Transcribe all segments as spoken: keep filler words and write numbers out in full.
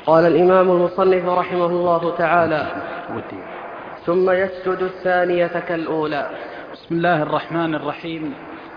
قال الإمام المصنف رحمه الله تعالى: ثم يسجد الثانية كالأولى. بسم الله الرحمن الرحيم.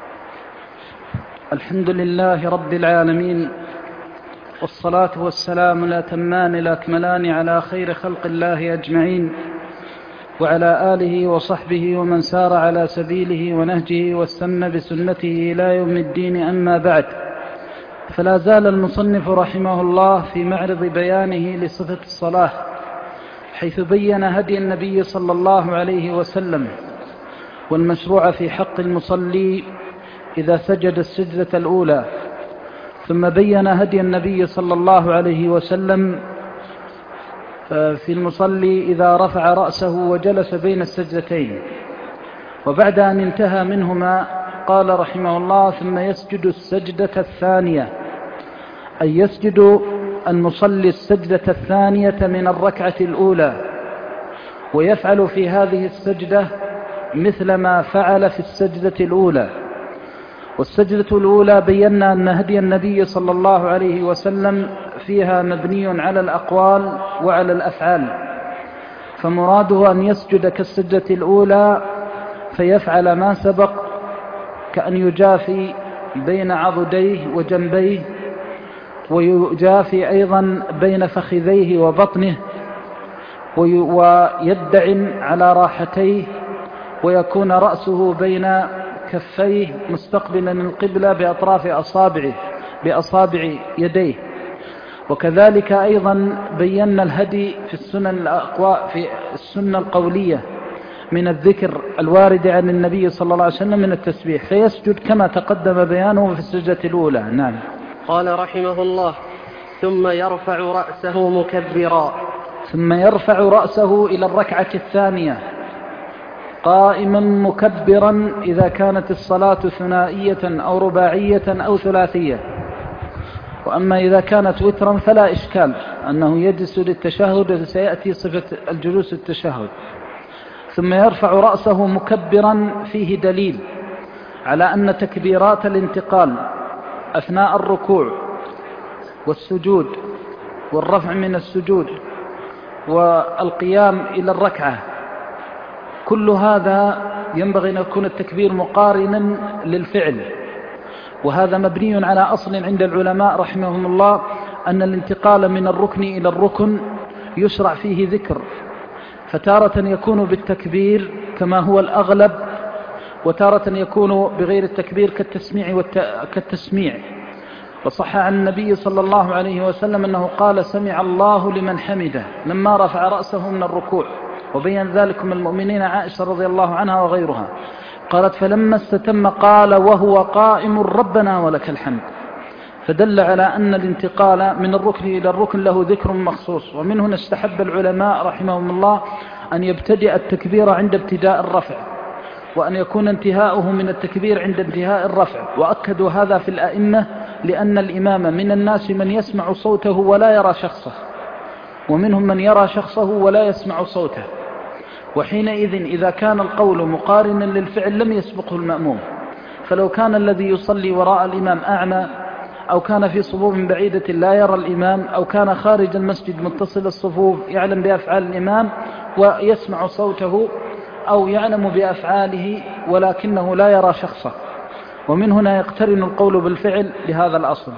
الحمد لله رب العالمين، والصلاة والسلام الأتمان الأكملان على خير خلق الله أجمعين، وعلى آله وصحبه ومن سار على سبيله ونهجه واستنى بسنته إلى يوم الدين. أما بعد، فلا زال المصنف رحمه الله في معرض بيانه لصفة الصلاة، حيث بين هدي النبي صلى الله عليه وسلم والمشروع في حق المصلي إذا سجد السجدة الأولى، ثم بين هدي النبي صلى الله عليه وسلم في المصلي إذا رفع رأسه وجلس بين السجدتين. وبعد أن انتهى منهما قال رحمه الله: ثم يسجد السجدة الثانية، أي يسجد المصلي السجدة الثانية من الركعة الأولى، ويفعل في هذه السجدة مثل ما فعل في السجدة الأولى. والسجدة الأولى بينا أن هدي النبي صلى الله عليه وسلم فيها مبني على الأقوال وعلى الأفعال، فمراده أن يسجد كالسجدة الأولى فيفعل ما سبق، كأن يجافي بين عضديه وجنبيه، ويجافي أيضا بين فخذيه وبطنه، ويدعن على راحتيه، ويكون رأسه بين كفيه مستقبلا القبلة بأطراف أصابعه بأصابع يديه. وكذلك أيضا بينا الهدي في السنن الأقوى في السنة القولية من الذكر الوارد عن النبي صلى الله عليه وسلم من التسبيح، فيسجد كما تقدم بيانه في السجدة الأولى. نعم. قال رحمه الله: ثم يرفع رأسه مكبرا. ثم يرفع رأسه إلى الركعة الثانية قائما مكبرا إذا كانت الصلاة ثنائية أو رباعية أو ثلاثية. وأما إذا كانت وترا فلا إشكال أنه يجلس للتشهد، سيأتي صفة الجلوس التشهد. ثم يرفع رأسه مكبرا فيه دليل على أن تكبيرات الانتقال أثناء الركوع والسجود والرفع من السجود والقيام إلى الركعة، كل هذا ينبغي أن يكون التكبير مقارنا للفعل. وهذا مبني على أصل عند العلماء رحمهم الله، أن الانتقال من الركن إلى الركن يشرع فيه ذكر، فتارة يكون بالتكبير كما هو الأغلب، وتارة يكون بغير التكبير كالتسميع, والت... كالتسميع. وصح عن النبي صلى الله عليه وسلم أنه قال: سمع الله لمن حمده، لما رفع رأسه من الركوع. وبين ذلك من المؤمنين عائشة رضي الله عنها وغيرها، قالت: فلما استتم قال وهو قائم: ربنا ولك الحمد. فدل على أن الانتقال من الركن إلى الركن له ذكر مخصوص. ومن هنا استحب العلماء رحمهم الله أن يبتدئ التكبير عند ابتداء الرفع، وأن يكون انتهاؤه من التكبير عند انتهاء الرفع. وأكدوا هذا في الأئمة، لأن الإمام من الناس من يسمع صوته ولا يرى شخصه، ومنهم من يرى شخصه ولا يسمع صوته. وحينئذ إذا كان القول مقارنا للفعل لم يسبقه المأموم. فلو كان الذي يصلي وراء الإمام أعمى، أو كان في صفوف بعيدة لا يرى الإمام، أو كان خارج المسجد متصل الصفوف يعلم بأفعال الإمام ويسمع صوته، أو يعلم بأفعاله ولكنه لا يرى شخصه، ومن هنا يقترن القول بالفعل لهذا الأصل.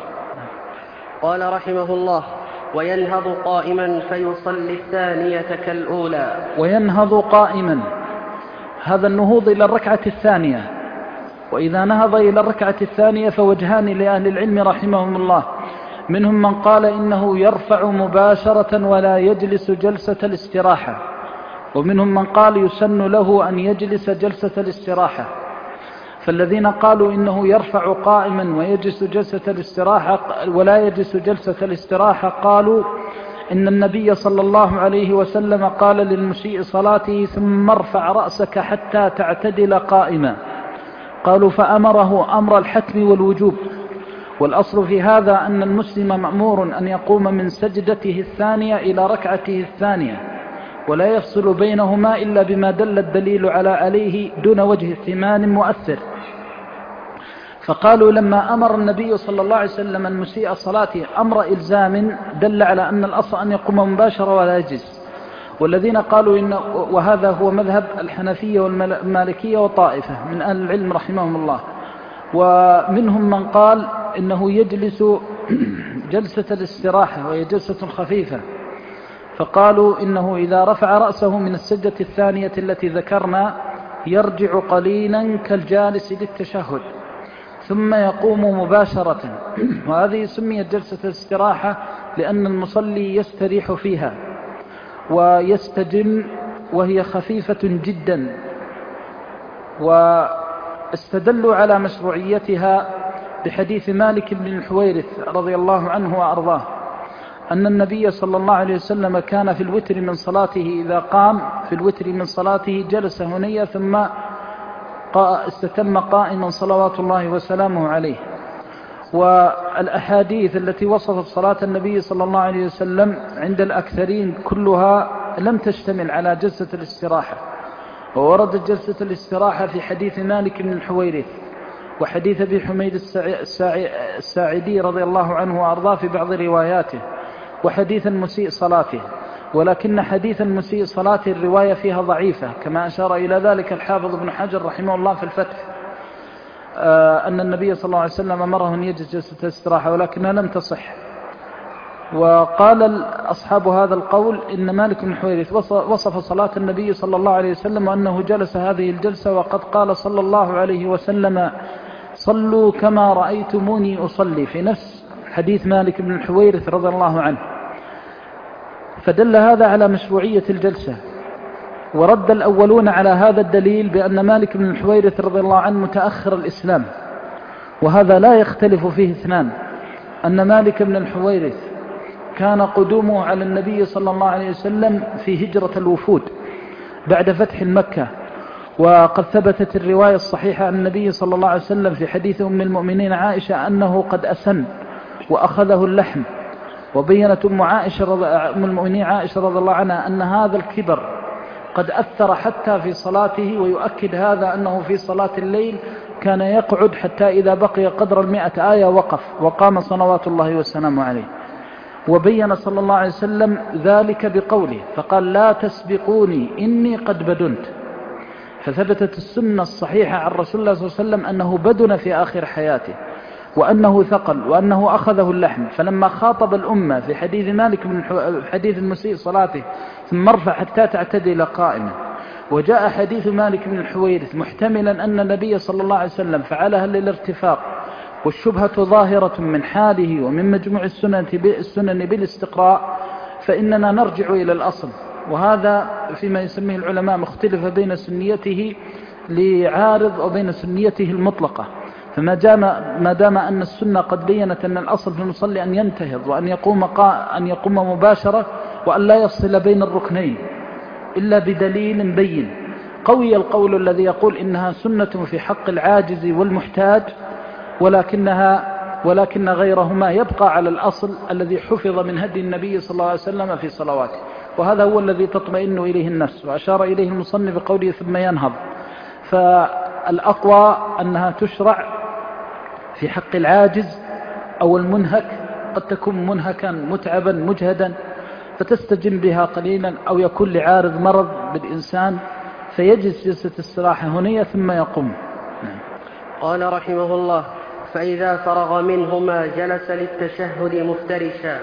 قال رحمه الله: وينهض قائما فيصلي الثانية كالأولى. وينهض قائما، هذا النهوض إلى الركعة الثانية. وإذا نهض إلى الركعة الثانية فوجهان لأهل العلم رحمهم الله، منهم من قال إنه يرفع مباشرة ولا يجلس جلسة الاستراحة، ومنهم من قال يسن له أن يجلس جلسة الاستراحة. فالذين قالوا إنه يرفع قائما ويجلس جلسة الاستراحة ولا يجلس جلسة الاستراحة قالوا إن النبي صلى الله عليه وسلم قال للمسيء صلاته: ثم ارفع رأسك حتى تعتدل قائما. قالوا فأمره أمر الحتم والوجوب. والأصل في هذا أن المسلم مأمور أن يقوم من سجدته الثانية إلى ركعته الثانية، ولا يفصل بينهما إلا بما دل الدليل على عليه دون وجه اهتمام مؤثر. فقالوا لما أمر النبي صلى الله عليه وسلم المسيء صلاته أمر إلزام دل على أن الأصل أن يقوم مباشرة ولا يجلس. والذين قالوا إن وهذا هو مذهب الحنفية والمالكية وطائفة من أهل العلم رحمهم الله، ومنهم من قال إنه يجلس جلسة الاستراحة وهي جلسة خفيفة، فقالوا إنه إذا رفع رأسه من السجدة الثانية التي ذكرنا يرجع قليلا كالجالس للتشهد ثم يقوم مباشرة، وهذه سميت جلسة الاستراحة لأن المصلي يستريح فيها ويستجم وهي خفيفة جدا. واستدلوا على مشروعيتها بحديث مالك بن الحويرث رضي الله عنه وأرضاه أن النبي صلى الله عليه وسلم كان في الوتر من صلاته إذا قام في الوتر من صلاته جلس هنيا ثم استتم قائما صلوات الله وسلامه عليه. والأحاديث التي وصفت صلاة النبي صلى الله عليه وسلم عند الأكثرين كلها لم تشتمل على جلسة الاستراحة، ووردت جلسة الاستراحة في حديث مالك بن الحويرث وحديث أبي حميد الساعدي رضي الله عنه وأرضاه في بعض رواياته، وحديث المسيء صلاته. ولكن حديث المسيء صلاته الرواية فيها ضعيفة كما أشار إلى ذلك الحافظ ابن حجر رحمه الله في الفتح، أن النبي صلى الله عليه وسلم أمره أن يجلس جلسة الاستراحة ولكنها لم تصح. وقال أصحاب هذا القول إن مالك بن حويرث وصف صلاة النبي صلى الله عليه وسلم وأنه جلس هذه الجلسة، وقد قال صلى الله عليه وسلم صلوا كما رأيتموني أصلي، في نفس حديث مالك بن الحويرث رضي الله عنه. فدل هذا على مشروعية الجلسة. ورد الأولون على هذا الدليل بأن مالك بن الحويرث رضي الله عنه متأخر الإسلام، وهذا لا يختلف فيه اثنان، أن مالك بن الحويرث كان قدومه على النبي صلى الله عليه وسلم في هجرة الوفود بعد فتح مكة، وقد ثبتت الرواية الصحيحة عن النبي صلى الله عليه وسلم في حديث أم المؤمنين عائشة أنه قد أسن وأخذه اللحم. وبينت أم, عائشة رضي أم المؤمنين عائشة رضي الله عنها أن هذا الكبر قد أثر حتى في صلاته، ويؤكد هذا أنه في صلاة الليل كان يقعد حتى إذا بقي قدر المئة آية وقف وقام صلوات الله والسلام عليه. وبين صلى الله عليه وسلم ذلك بقوله فقال لا تسبقوني إني قد بدنت، فثبتت السنة الصحيحة عن رسول الله صلى الله عليه وسلم أنه بدن في آخر حياته وأنه ثقل وأنه أخذه اللحم. فلما خاطب الأمة في حديث مالك من حديث المسيء صلاته ثم ارفع حتى تعتدل قائما، وجاء حديث مالك بن الحويرث محتملا أن النبي صلى الله عليه وسلم فعلها للارتفاق والشبهة ظاهرة من حاله ومن مجموع السنن بالاستقراء، فإننا نرجع إلى الأصل. وهذا فيما يسميه العلماء مختلف بين سنيته لعارض وبين سنيته المطلقة. فما دام ما دام أن السنة قد بينت أن الأصل في المصلي أن ينتهض وأن يقوم أن يقوم مباشرة وأن لا يفصل بين الركنين إلا بدليل بين، قوي القول الذي يقول إنها سنة في حق العاجز والمحتاج، ولكنها ولكن غيرهما يبقى على الأصل الذي حفظ من هدي النبي صلى الله عليه وسلم في صلواته، وهذا هو الذي تطمئن إليه النفس. وأشار إليه المصنف بقوله ثم ينهض. فالأقوى أنها تشرع في حق العاجز أو المنهك، قد تكون منهكا متعبا مجهدا فتستجم بها قليلا، أو يكون لعارض مرض بالإنسان فيجلس جلسة استراحة هنية ثم يقوم. قال رحمه الله فإذا فرغ منهما جلس للتشهد مفترشا.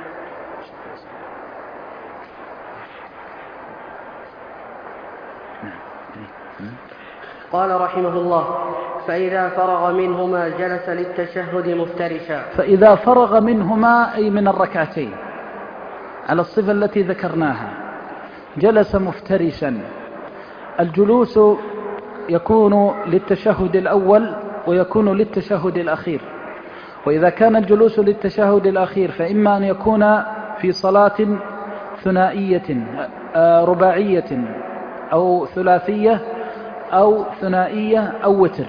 قال رحمه الله فإذا فرغ منهما جلس للتشهد مفترشا. فإذا فرغ منهما أي من الركعتين على الصفة التي ذكرناها جلس مفترشا. الجلوس يكون للتشهد الأول ويكون للتشهد الأخير، وإذا كان الجلوس للتشهد الأخير فإما أن يكون في صلاة ثنائية رباعية أو ثلاثية أو ثنائية أو وتر.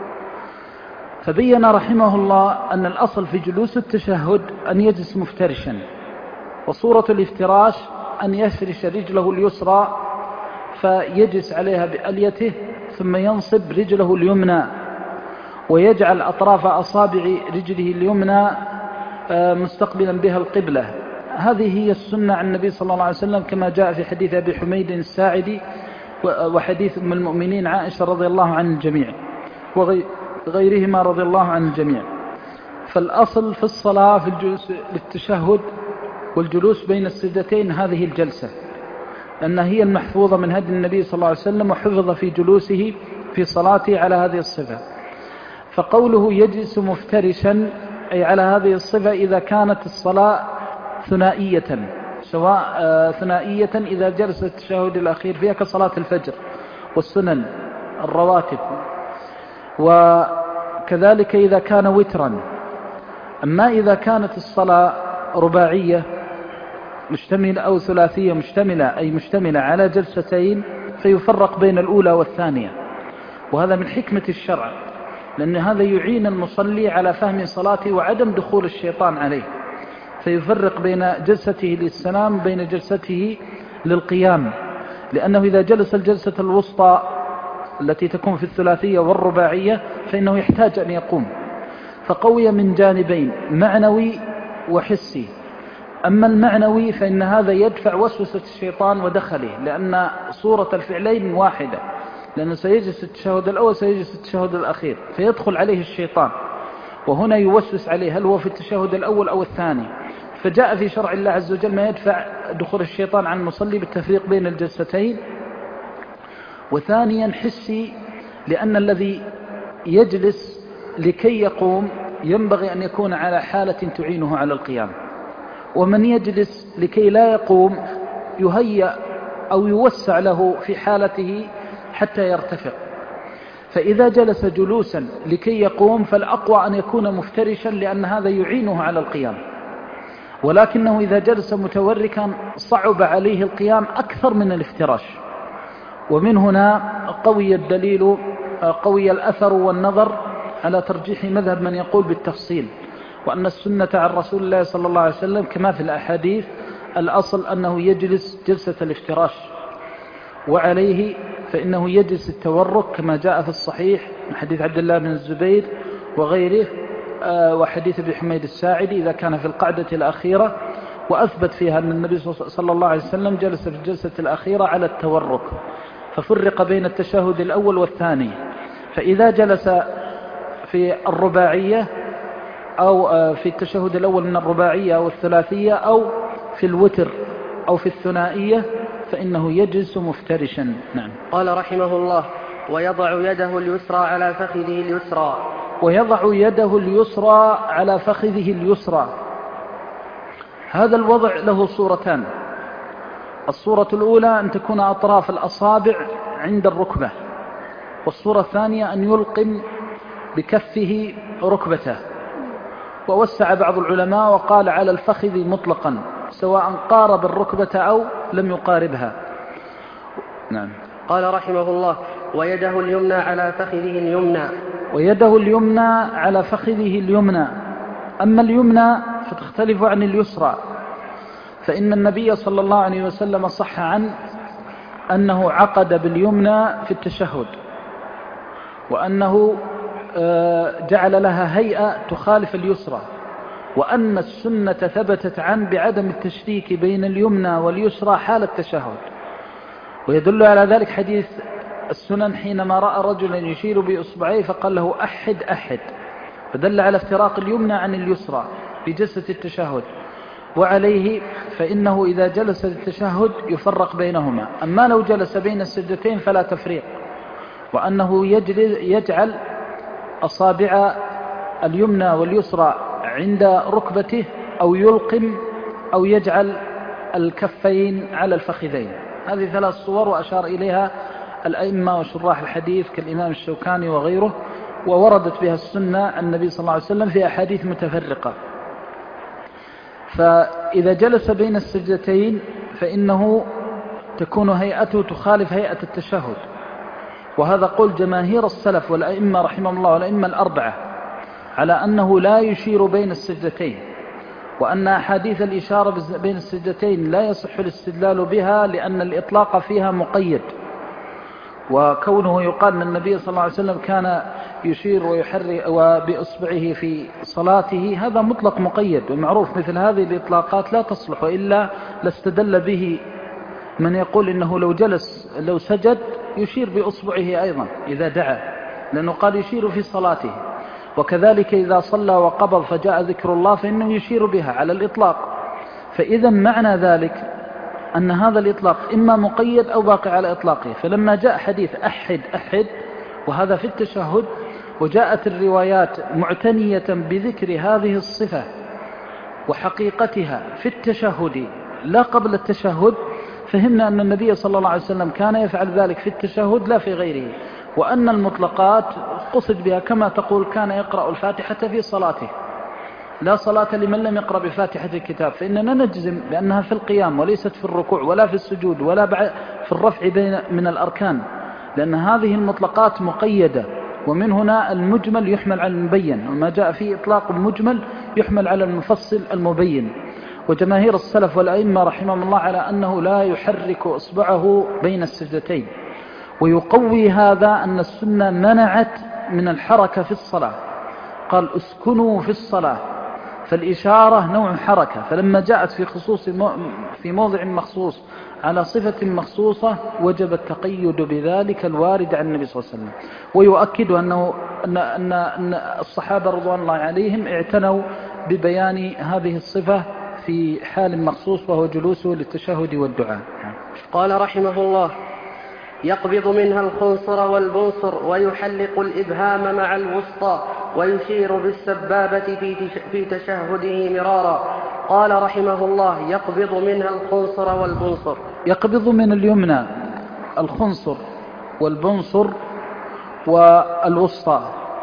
فبين رحمه الله أن الأصل في جلوس التشهد أن يجلس مفترشا، وصورة الافتراش أن يفرش رجله اليسرى فيجلس عليها بأليته ثم ينصب رجله اليمنى، ويجعل أطراف أصابع رجله اليمنى مستقبلا بها القبلة. هذه هي السنة عن النبي صلى الله عليه وسلم كما جاء في حديث أبي حميد الساعدي وحديث أم المؤمنين عائشة رضي الله عن الجميع وغيرهما رضي الله عن الجميع. فالأصل في الصلاة في الجلوس للتشهد والجلوس بين السجدتين هذه الجلسة، لأنها هي المحفوظة من هدي النبي صلى الله عليه وسلم وحفظ في جلوسه في صلاته على هذه الصفة. فقوله يجلس مفترشا أي على هذه الصفة إذا كانت الصلاة ثنائية، سواء ثنائية إذا جلس التشهد الأخير فيها كصلاة الفجر والسنن الرواتب، وكذلك إذا كان وترا. أما إذا كانت الصلاة رباعية مشتملة أو ثلاثية مشتملة أي مشتملة على جلستين فيفرق بين الأولى والثانية، وهذا من حكمة الشرع، لأن هذا يعين المصلي على فهم صلاته وعدم دخول الشيطان عليه، فيفرق بين جلسته للسلام بين جلسته للقيام، لأنه إذا جلس الجلسة الوسطى التي تكون في الثلاثية والرباعية فإنه يحتاج أن يقوم، فقوي من جانبين معنوي وحسي. أما المعنوي فإن هذا يدفع وسوسة الشيطان ودخله، لأن صورة الفعلين واحدة، لأنه سيجلس التشهد الأول سيجلس التشهد الأخير فيدخل عليه الشيطان، وهنا يوسوس عليه هل هو في التشهد الأول أو الثاني. فجاء في شرع الله عز وجل ما يدفع دخول الشيطان عن المصلي بالتفريق بين الجلستين. وثانيا حسي، لأن الذي يجلس لكي يقوم ينبغي أن يكون على حالة تعينه على القيام، ومن يجلس لكي لا يقوم يهيأ أو يوسع له في حالته حتى يرتفق. فإذا جلس جلوسا لكي يقوم فالأقوى أن يكون مفترشا، لأن هذا يعينه على القيام، ولكنه إذا جلس متوركا صعب عليه القيام أكثر من الافتراش. ومن هنا قوي الدليل قوي الأثر والنظر على ترجيح مذهب من يقول بالتفصيل، وأن السنة عن رسول الله صلى الله عليه وسلم كما في الأحاديث الأصل أنه يجلس جلسة الافتراش، وعليه فإنه يجلس التورك كما جاء في الصحيح من حديث عبد الله بن الزبير وغيره وحديث ابي حميد الساعدي إذا كان في القعدة الأخيرة، وأثبت فيها أن النبي صلى الله عليه وسلم جلس في الجلسة الأخيرة على التورك، ففرق بين التشهد الأول والثاني. فإذا جلس في الرباعية أو في التشهد الأول من الرباعية أو الثلاثية أو في الوتر أو في الثنائية فإنه يجلس مفترشا. نعم. قال رحمه الله: ويضع يده اليسرى على فخذه اليسرى. ويضع يده اليسرى على فخذه اليسرى، هذا الوضع له صورتان. الصورة الأولى أن تكون أطراف الأصابع عند الركبة، والصورة الثانية أن يلقم بكفه ركبته. ووسع بعض العلماء وقال على الفخذ مطلقا سواء قارب الركبة أو لم يقاربها. نعم. قال رحمه الله: ويده اليمنى على فخذه اليمنى. ويده اليمنى على فخذه اليمنى. أما اليمنى فتختلف عن اليسرى، فإن النبي صلى الله عليه وسلم صح عنه أنه عقد باليمنى في التشهد، وأنه جعل لها هيئة تخالف اليسرى، وأن السنة ثبتت عنه بعدم التشريك بين اليمنى واليسرى حال التشهد. ويدل على ذلك حديث السنن حينما رأى رجلا يشير بإصبعيه فقال له أحد أحد، فدل على افتراق اليمنى عن اليسرى في جلسة التشهد. وعليه فإنه إذا جلس للتشهد يفرق بينهما، أما لو جلس بين السجدتين فلا تفريق، وأنه يجعل أصابع اليمنى واليسرى عند ركبته أو يلقم أو يجعل الكفين على الفخذين. هذه ثلاث صور وأشار إليها الأئمة وشراح الحديث كالإمام الشوكاني وغيره، ووردت بها السنة عن النبي صلى الله عليه وسلم في أحاديث متفرقة. فإذا جلس بين السجدتين فإنه تكون هيئته تخالف هيئة التشهد، وهذا قول جماهير السلف والأئمة رحمهم الله والأئمة الأربعة على أنه لا يشير بين السجدتين، وأن أحاديث الإشارة بين السجدتين لا يصح الاستدلال بها لأن الإطلاق فيها مقيد، وكونه يقال أن النبي صلى الله عليه وسلم كان يشير ويحرك وبإصبعه في صلاته هذا مطلق مقيد، ومعروف مثل هذه الإطلاقات لا تصلح، إلا لاستدل به من يقول إنه لو جلس لو سجد يشير بإصبعه أيضا إذا دعا، لأنه قال يشير في صلاته. وكذلك إذا صلى وقبض فجاء ذكر الله فإنه يشير بها على الإطلاق. فإذا معنى ذلك أن هذا الإطلاق إما مقيد أو باقي على إطلاقه. فلما جاء حديث أحد أحد وهذا في التشهد، وجاءت الروايات معتنية بذكر هذه الصفة وحقيقتها في التشهد لا قبل التشهد، فهمنا أن النبي صلى الله عليه وسلم كان يفعل ذلك في التشهد لا في غيره، وأن المطلقات قصد بها كما تقول كان يقرأ الفاتحة في صلاته، لا صلاة لمن لم يقرأ بفاتحة الكتاب، فإننا نجزم بأنها في القيام وليست في الركوع ولا في السجود ولا في الرفع بين من الأركان، لأن هذه المطلقات مقيدة. ومن هنا المجمل يحمل على المبين، وما جاء فيه إطلاق مجمل يحمل على المفصل المبين. وجماهير السلف والأئمة رحمهم الله على أنه لا يحرك إصبعه بين السجدتين. ويقوي هذا أن السنة منعت من الحركة في الصلاة، قال اسكنوا في الصلاة، فالإشارة نوع حركة، فلما جاءت في خصوص في موضع مخصوص على صفة مخصوصة وجب التقيد بذلك الوارد عن النبي صلى الله عليه وسلم. ويؤكد أنه أن أن أن الصحابة رضوان الله عليهم اعتنوا ببيان هذه الصفة في حال مخصوص وهو جلوسه للتشهد والدعاء. قال رحمه الله: يقبض منها الخنصر والبنصر ويحلق الإبهام مع الوسطى ويشير بالسبابة في تشهده مرارا. قال رحمه الله: يقبض منها الخنصر والبنصر. يقبض من اليمنى الخنصر والبنصر والوسطى،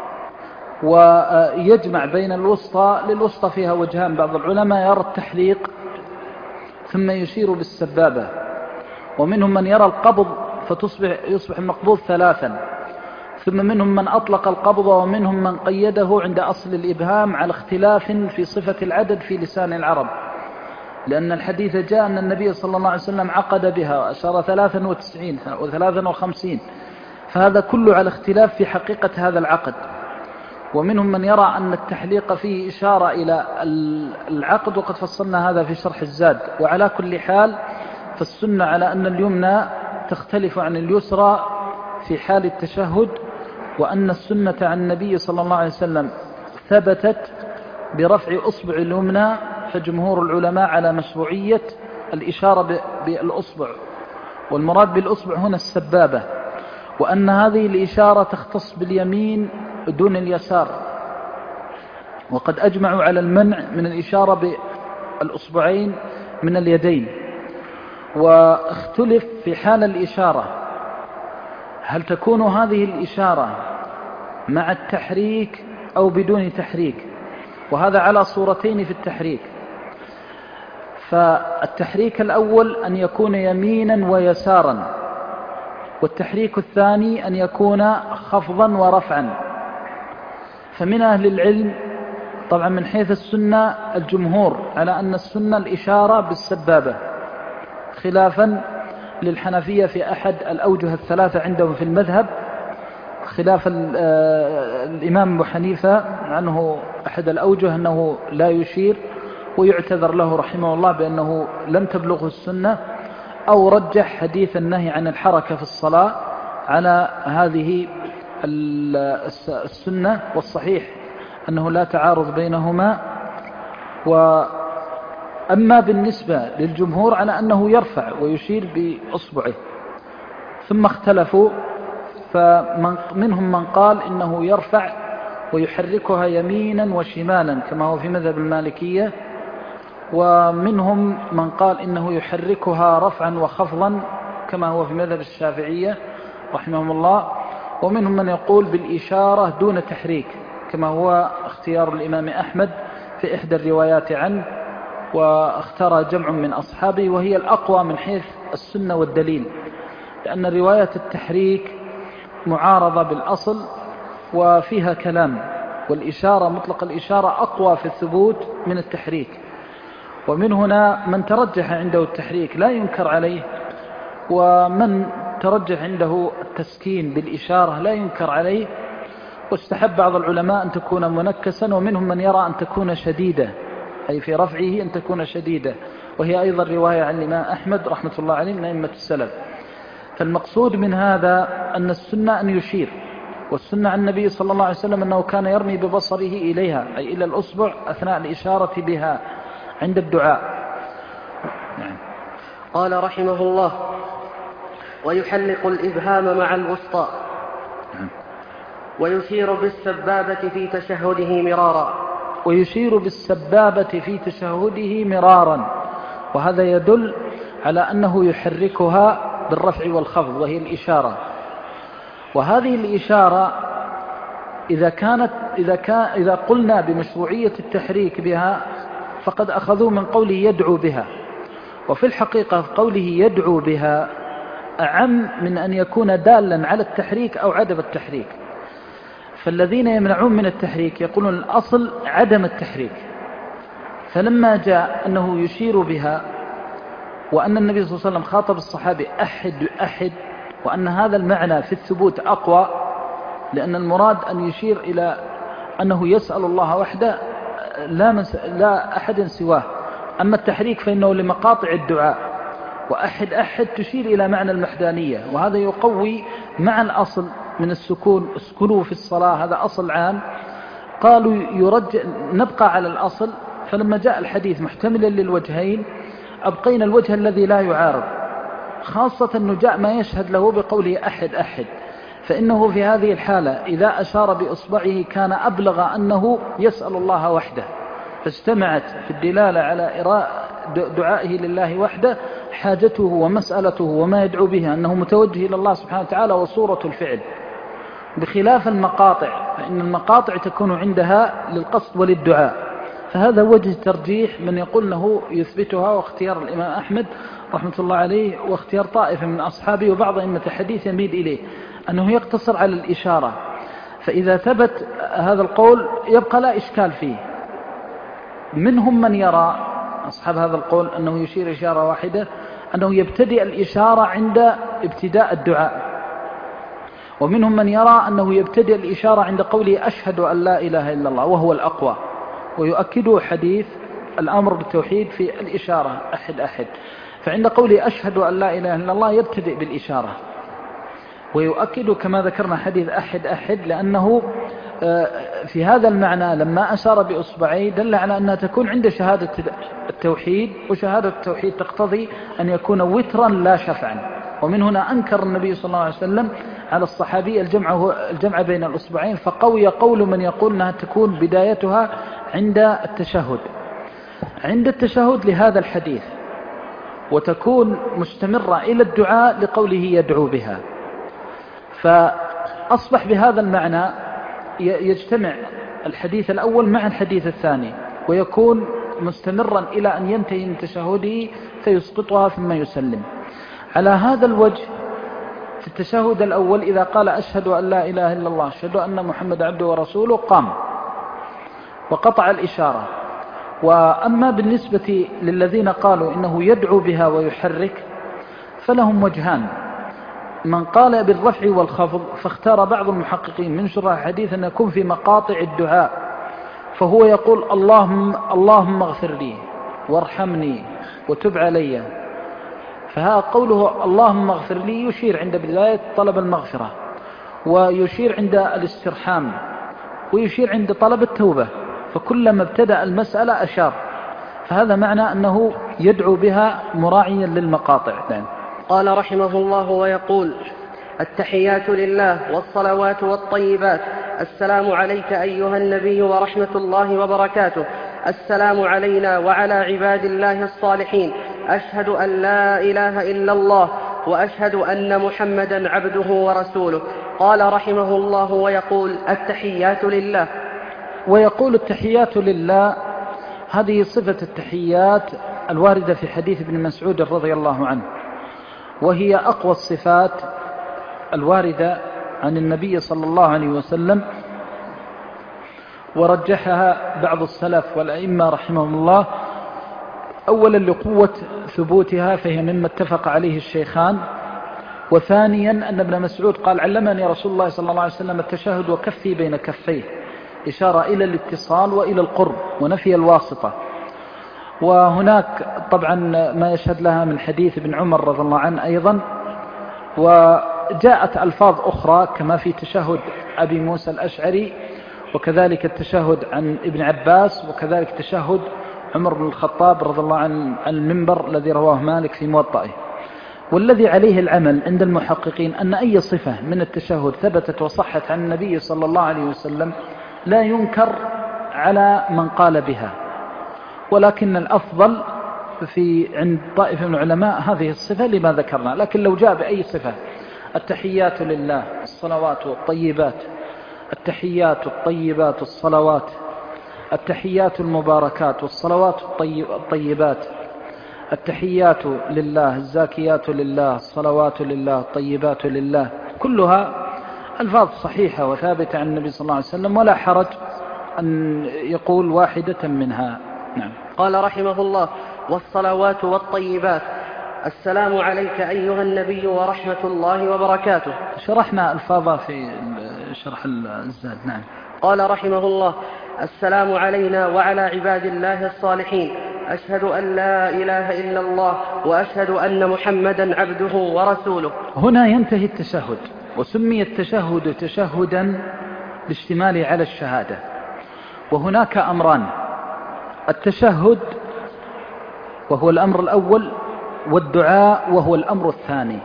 ويجمع بين الوسطى، للوسطى فيها وجهان، بعض العلماء يرى التحليق ثم يشير بالسبابة، ومنهم من يرى القبض فتصبح يصبح المقبوض ثلاثا، ثم منهم من أطلق القبض، ومنهم من قيده عند أصل الإبهام على اختلاف في صفة العدد في لسان العرب، لأن الحديث جاء أن النبي صلى الله عليه وسلم عقد بها وأشار ثلاثا وتسعين وثلاثا وخمسين، فهذا كله على اختلاف في حقيقة هذا العقد. ومنهم من يرى أن التحليق فيه إشارة إلى العقد، وقد فصلنا هذا في شرح الزاد. وعلى كل حال فالسنة على أن اليمنى تختلف عن اليسرى في حال التشهد، وأن السنة عن النبي صلى الله عليه وسلم ثبتت برفع أصبع اليمنى، فجمهور العلماء على مشروعية الإشارة بالأصبع، والمراد بالأصبع هنا السبابة، وأن هذه الإشارة تختص باليمين دون اليسار. وقد أجمعوا على المنع من الإشارة بالأصبعين من اليدين. واختلف في حال الإشارة، هل تكون هذه الإشارة مع التحريك أو بدون تحريك؟ وهذا على صورتين في التحريك. فالتحريك الأول أن يكون يمينا ويسارا، والتحريك الثاني أن يكون خفضا ورفعا. فمن أهل العلم طبعا من حيث السنة الجمهور على أن السنة الإشارة بالسبابة، خلافا للحنفية في أحد الأوجه الثلاثة عندهم في المذهب، خلاف الإمام أبو حنيفة عنه أحد الأوجه أنه لا يشير، ويعتذر له رحمه الله بأنه لم تبلغه السنة، أو رجح حديث النهي عن الحركة في الصلاة على هذه السنة، والصحيح أنه لا تعارض بينهما. وأما بالنسبة للجمهور على أنه يرفع ويشير بأصبعه، ثم اختلفوا، فمنهم من قال إنه يرفع ويحركها يمينا وشمالا كما هو في مذهب المالكية، ومنهم من قال إنه يحركها رفعا وخفضا كما هو في مذهب الشافعية رحمهم الله، ومنهم من يقول بالإشارة دون تحريك كما هو اختيار الإمام أحمد في إحدى الروايات عنه، واختار جمع من أصحابه، وهي الأقوى من حيث السنة والدليل، لأن رواية التحريك معارضة بالأصل وفيها كلام، والإشارة مطلق الإشارة أقوى في الثبوت من التحريك. ومن هنا من ترجح عنده التحريك لا ينكر عليه، ومن ترجح عنده التسكين بالإشارة لا ينكر عليه، واستحب بعض العلماء أن تكون منكسا، ومنهم من يرى أن تكون شديدة، أي في رفعه أن تكون شديدة، وهي أيضا رواية عن الإمام أحمد رحمة الله عليه من أئمة السلف. فالمقصود من هذا أن السنة أن يشير، والسنة عن النبي صلى الله عليه وسلم أنه كان يرمي ببصره إليها، أي إلى الأصبع أثناء الإشارة بها عند الدعاء. نعم. قال رحمه الله: ويحلق الإبهام مع الوسطى، ويشير بالسبابة في تشهده مرارا. ويشير بالسبابة في تشهده مرارا، وهذا يدل على أنه يحركها بالرفع والخفض، وهي الإشارة. وهذه الإشارة إذا كانت إذا كان إذا قلنا بمشروعية التحريك بها فقد أخذوا من قوله يدعو بها، وفي الحقيقة قوله يدعو بها أعم من أن يكون دالا على التحريك أو عدم التحريك. فالذين يمنعون من التحريك يقولون الأصل عدم التحريك، فلما جاء أنه يشير بها وأن النبي صلى الله عليه وسلم خاطب الصحابي أحد أحد، وأن هذا المعنى في الثبوت أقوى، لأن المراد أن يشير إلى أنه يسأل الله وحده لا, مس... لا أحد سواه. أما التحريك فإنه لمقاطع الدعاء، وأحد أحد تشير إلى معنى المحدانية، وهذا يقوي مع الأصل من السكون، اسكنوا في الصلاة، هذا أصل عام. قالوا يرجع نبقى على الأصل، فلما جاء الحديث محتملا للوجهين أبقينا الوجه الذي لا يعارض، خاصة أنه جاء ما يشهد له بقوله أحد أحد، فإنه في هذه الحالة إذا أشار بإصبعه كان أبلغ أنه يسأل الله وحده، فاجتمعت في الدلالة على إراء دعائه لله وحده حاجته ومسألته وما يدعو به أنه متوجه إلى الله سبحانه وتعالى وصورة الفعل، بخلاف المقاطع فإن المقاطع تكون عندها للقصد وللدعاء. فهذا وجه ترجيح من يقول أنه يثبتها، واختيار الإمام أحمد رحمة الله عليه واختيار طائفة من أصحابه وبعض أئمة الحديث يميل إليه أنه يقتصر على الإشارة. فإذا ثبت هذا القول يبقى لا إشكال فيه. منهم من يرى أصحاب هذا القول أنه يشير إشارة واحدة، أنه يبتدئ الإشارة عند ابتداء الدعاء، ومنهم من يرى أنه يبتدئ الإشارة عند قوله أشهد أن لا إله إلا الله، وهو الأقوى، ويؤكد حديث الأمر بالتوحيد في الإشارة أحد أحد. فعند قوله أشهد أن لا إله إلا الله يبتدئ بالإشارة، ويؤكد كما ذكرنا حديث أحد أحد، لأنه في هذا المعنى لما أشار بإصبعيه دل على أنها تكون عند شهادة التوحيد، وشهادة التوحيد تقتضي أن يكون وترا لا شفعا. ومن هنا أنكر النبي صلى الله عليه وسلم على الصحابي الجمع, الجمع بين الأصبعين، فقوي قول من يقول أنها تكون بدايتها عند التشهد عند التشهد لهذا الحديث، وتكون مستمرة إلى الدعاء لقوله يدعو بها. فأصبح بهذا المعنى يجتمع الحديث الأول مع الحديث الثاني، ويكون مستمرا إلى أن ينتهي من تشهده فيسقطها ثم يسلم. على هذا الوجه في التشهد الأول إذا قال أشهد أن لا إله إلا الله أشهد أن محمد عبده ورسوله قام وقطع الإشارة. وأما بالنسبة للذين قالوا إنه يدعو بها ويحرك فلهم وجهان. من قال بالرفع والخفض فاختار بعض المحققين من شرح الحديث أن يكون في مقاطع الدعاء، فهو يقول اللهم, اللهم اغفر لي وارحمني وتب علي، فها قوله اللهم اغفر لي يشير عند بداية طلب المغفرة، ويشير عند الاسترحام، ويشير عند طلب التوبة، فكلما ابتدأ المسألة أشار. فهذا معنى أنه يدعو بها مراعيا للمقاطع. قال رحمه الله ويقول: التحيات لله والصلوات والطيبات، السلام عليك أيها النبي ورحمة الله وبركاته، السلام علينا وعلى عباد الله الصالحين، أشهد أن لا إله إلا الله وأشهد أن محمدا عبده ورسوله. قال رحمه الله ويقول: التحيات لله. ويقول التحيات لله، هذه صفة التحيات الواردة في حديث ابن مسعود رضي الله عنه، وهي أقوى الصفات الواردة عن النبي صلى الله عليه وسلم، ورجحها بعض السلف والأئمة رحمهم الله، أولا لقوة ثبوتها فهي مما اتفق عليه الشيخان، وثانيا أن ابن مسعود قال علمني رسول الله صلى الله عليه وسلم التشهد وكفي بين كفيه، إشارة إلى الاتصال وإلى القرب ونفي الواسطة. وهناك طبعا ما يشهد لها من حديث ابن عمر رضي الله عنه أيضا. وجاءت ألفاظ أخرى كما في تشهد أبي موسى الأشعري، وكذلك التشهد عن ابن عباس، وكذلك تشهد عمر بن الخطاب رضي الله عنه عن المنبر الذي رواه مالك في موطئه. والذي عليه العمل عند المحققين أن أي صفة من التشهد ثبتت وصحت عن النبي صلى الله عليه وسلم لا ينكر على من قال بها، ولكن الأفضل في عند طائفة من العلماء هذه الصفة لما ذكرنا. لكن لو جاء بأي صفة، التحيات لله الصلوات والطيبات، التحيات الطيبات الصلوات، التحيات المباركات والصلوات الطيبات، التحيات لله الزاكيات لله الصلوات لله الطيبات لله، كلها ألفاظ صحيحة وثابتة عن النبي صلى الله عليه وسلم، ولا حرج أن يقول واحدة منها. نعم. قال رحمه الله: والصلوات والطيبات. السلام عليك أيها النبي ورحمة الله وبركاته. شرحنا ألفاظها في شرح الزاد. نعم. قال رحمه الله: السلام علينا وعلى عباد الله الصالحين، أشهد أن لا إله إلا الله وأشهد أن محمدا عبده ورسوله. هنا ينتهي التشهد، وسمي التشهد تشهدا لاشتماله على الشهادة. وهناك أمران: التشهد وهو الأمر الأول، والدعاء وهو الأمر الثاني.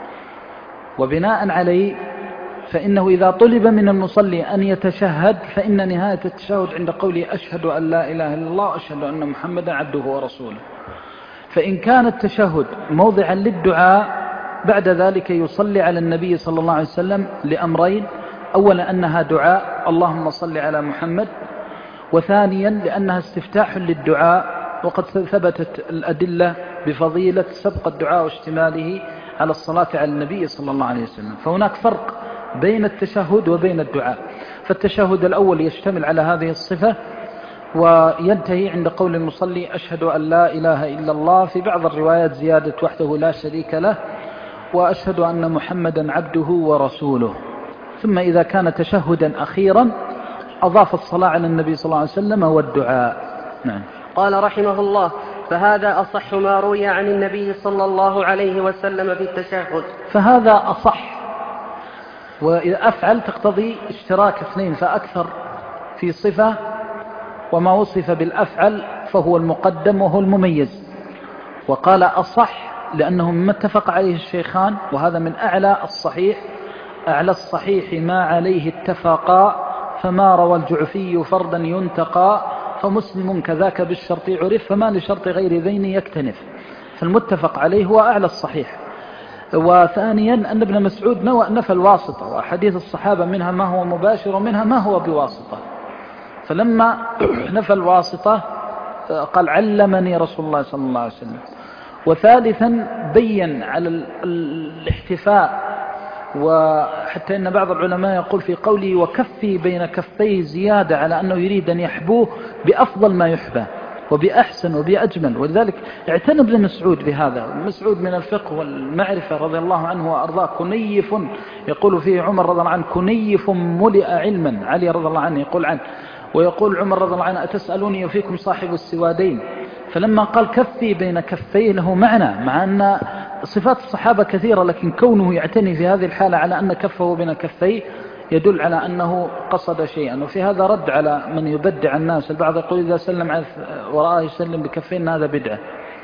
وبناء عليه فإنه إذا طلب من المصلي أن يتشهد فإن نهاية التشهد عند قوله أشهد أن لا إله إلا الله وأشهد أن محمدا عبده ورسوله. فإن كان التشهد موضعا للدعاء بعد ذلك يصلي على النبي صلى الله عليه وسلم لأمرين: أولا أنها دعاء اللهم صل على محمد، وثانيا لأنها استفتاح للدعاء، وقد ثبتت الأدلة بفضيلة سبق الدعاء واشتماله على الصلاة على النبي صلى الله عليه وسلم. فهناك فرق بين التشهد وبين الدعاء. فالتشهد الأول يشتمل على هذه الصفة، وينتهي عند قول المصلي أشهد أن لا إله إلا الله، في بعض الروايات زيادة وحده لا شريك له، وأشهد أن محمدا عبده ورسوله. ثم إذا كان تشهدا أخيرا أضاف الصلاة على النبي صلى الله عليه وسلم والدعاء. نعم. قال رحمه الله: فهذا أصح ما روي عن النبي صلى الله عليه وسلم في التشهد. فهذا أصح، وإذا أفعل تقتضي اشتراك اثنين فأكثر في صفة، وما وصف بالأفعل فهو المقدم وهو المميز. وقال أصح لأنه مما اتفق عليه الشيخان، وهذا من أعلى الصحيح. أعلى الصحيح ما عليه اتفقا، فما روى الجعفي فردا ينتقى، فمسلم كذاك بالشرط عرف، فما لشرط غير ذين يكتنف. فالمتفق عليه هو أعلى الصحيح. وثانيا أن ابن مسعود نفى الواسطة، وحديث الصحابة منها ما هو مباشر ومنها ما هو بواسطة. فلما نفى الواسطة قال علمني رسول الله صلى الله عليه وسلم. وثالثا بين على الاحتفاء، وحتى إن بعض العلماء يقول في قوله وكفي بين كفيه زيادة على أنه يريد أن يحبوه بأفضل ما يحبى وبأحسن وبأجمل. ولذلك اعتنى ابن مسعود بهذا. مسعود من الفقه والمعرفة رضي الله عنه وأرضاه كنيف، يقول فيه عمر رضي الله عنه كنيف ملئ علما. علي رضي الله عنه يقول عنه، ويقول عمر رضي الله عنه أتسألوني وفيكم صاحب السوادين. فلما قال كفي بين كفيه له معنى، مع أن صفات الصحابة كثيرة، لكن كونه يعتني في هذه الحالة على أن كفه بين كفيه يدل على أنه قصد شيئا. وفي هذا رد على من يبدع الناس. البعض يقول إذا سلم وراءه يسلم بكفين هذا بدعة.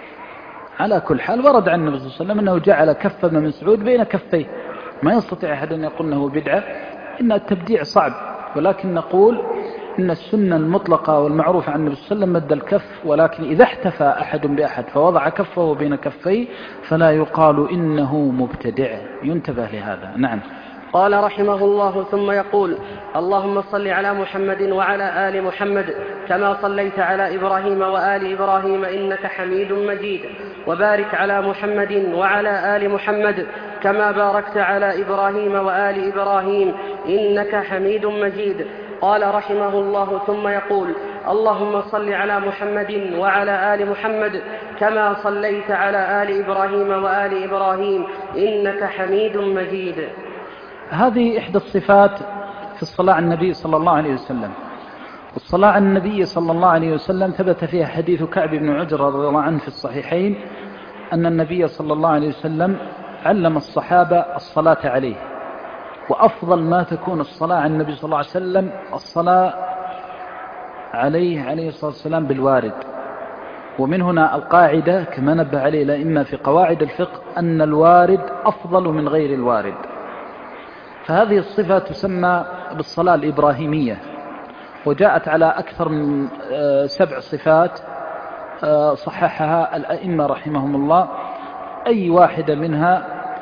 على كل حال ورد عن النبي صلى الله عليه وسلم أنه جعل كف ابن مسعود بين كفيه. ما يستطيع أحد أن يقول أنه بدعة، إن التبديع صعب، ولكن نقول إن السنة المطلقة والمعروفة عن النبي صلى الله عليه وسلم مد الكف. ولكن إذا احتفى أحد بأحد فوضع كفه بين كفيه فلا يقال إنه مبتدع، ينتبه لهذا. نعم. قال رحمه الله: ثم يقول اللهم صل على محمد وعلى آل محمد كما صليت على إبراهيم وآل إبراهيم إنك حميد مجيد، وبارك على محمد وعلى آل محمد كما باركت على إبراهيم وآل إبراهيم إنك حميد مجيد. قال رحمه الله: ثم يقول اللهم صل على محمد وعلى آل محمد كما صليت على آل إبراهيم وآل إبراهيم إنك حميد مجيد. هذه إحدى الصفات في الصلاة على النبي صلى الله عليه وسلم. والصلاة على النبي صلى الله عليه وسلم ثبت فيها حديث كعب بن عجرة رضي الله عنه في الصحيحين أن النبي صلى الله عليه وسلم علم الصحابة الصلاة عليه، وأفضل ما تكون الصلاة على النبي صلى الله عليه وسلم الصلاة عليه عليه الصلاة والسلام بالوارد. ومن هنا القاعدة كما نبه عليه الأئمة في قواعد الفقه أن الوارد أفضل من غير الوارد. فهذه الصفة تسمى بالصلاة الإبراهيمية، وجاءت على أكثر من سبع صفات صححها الأئمة رحمهم الله، أي واحدة منها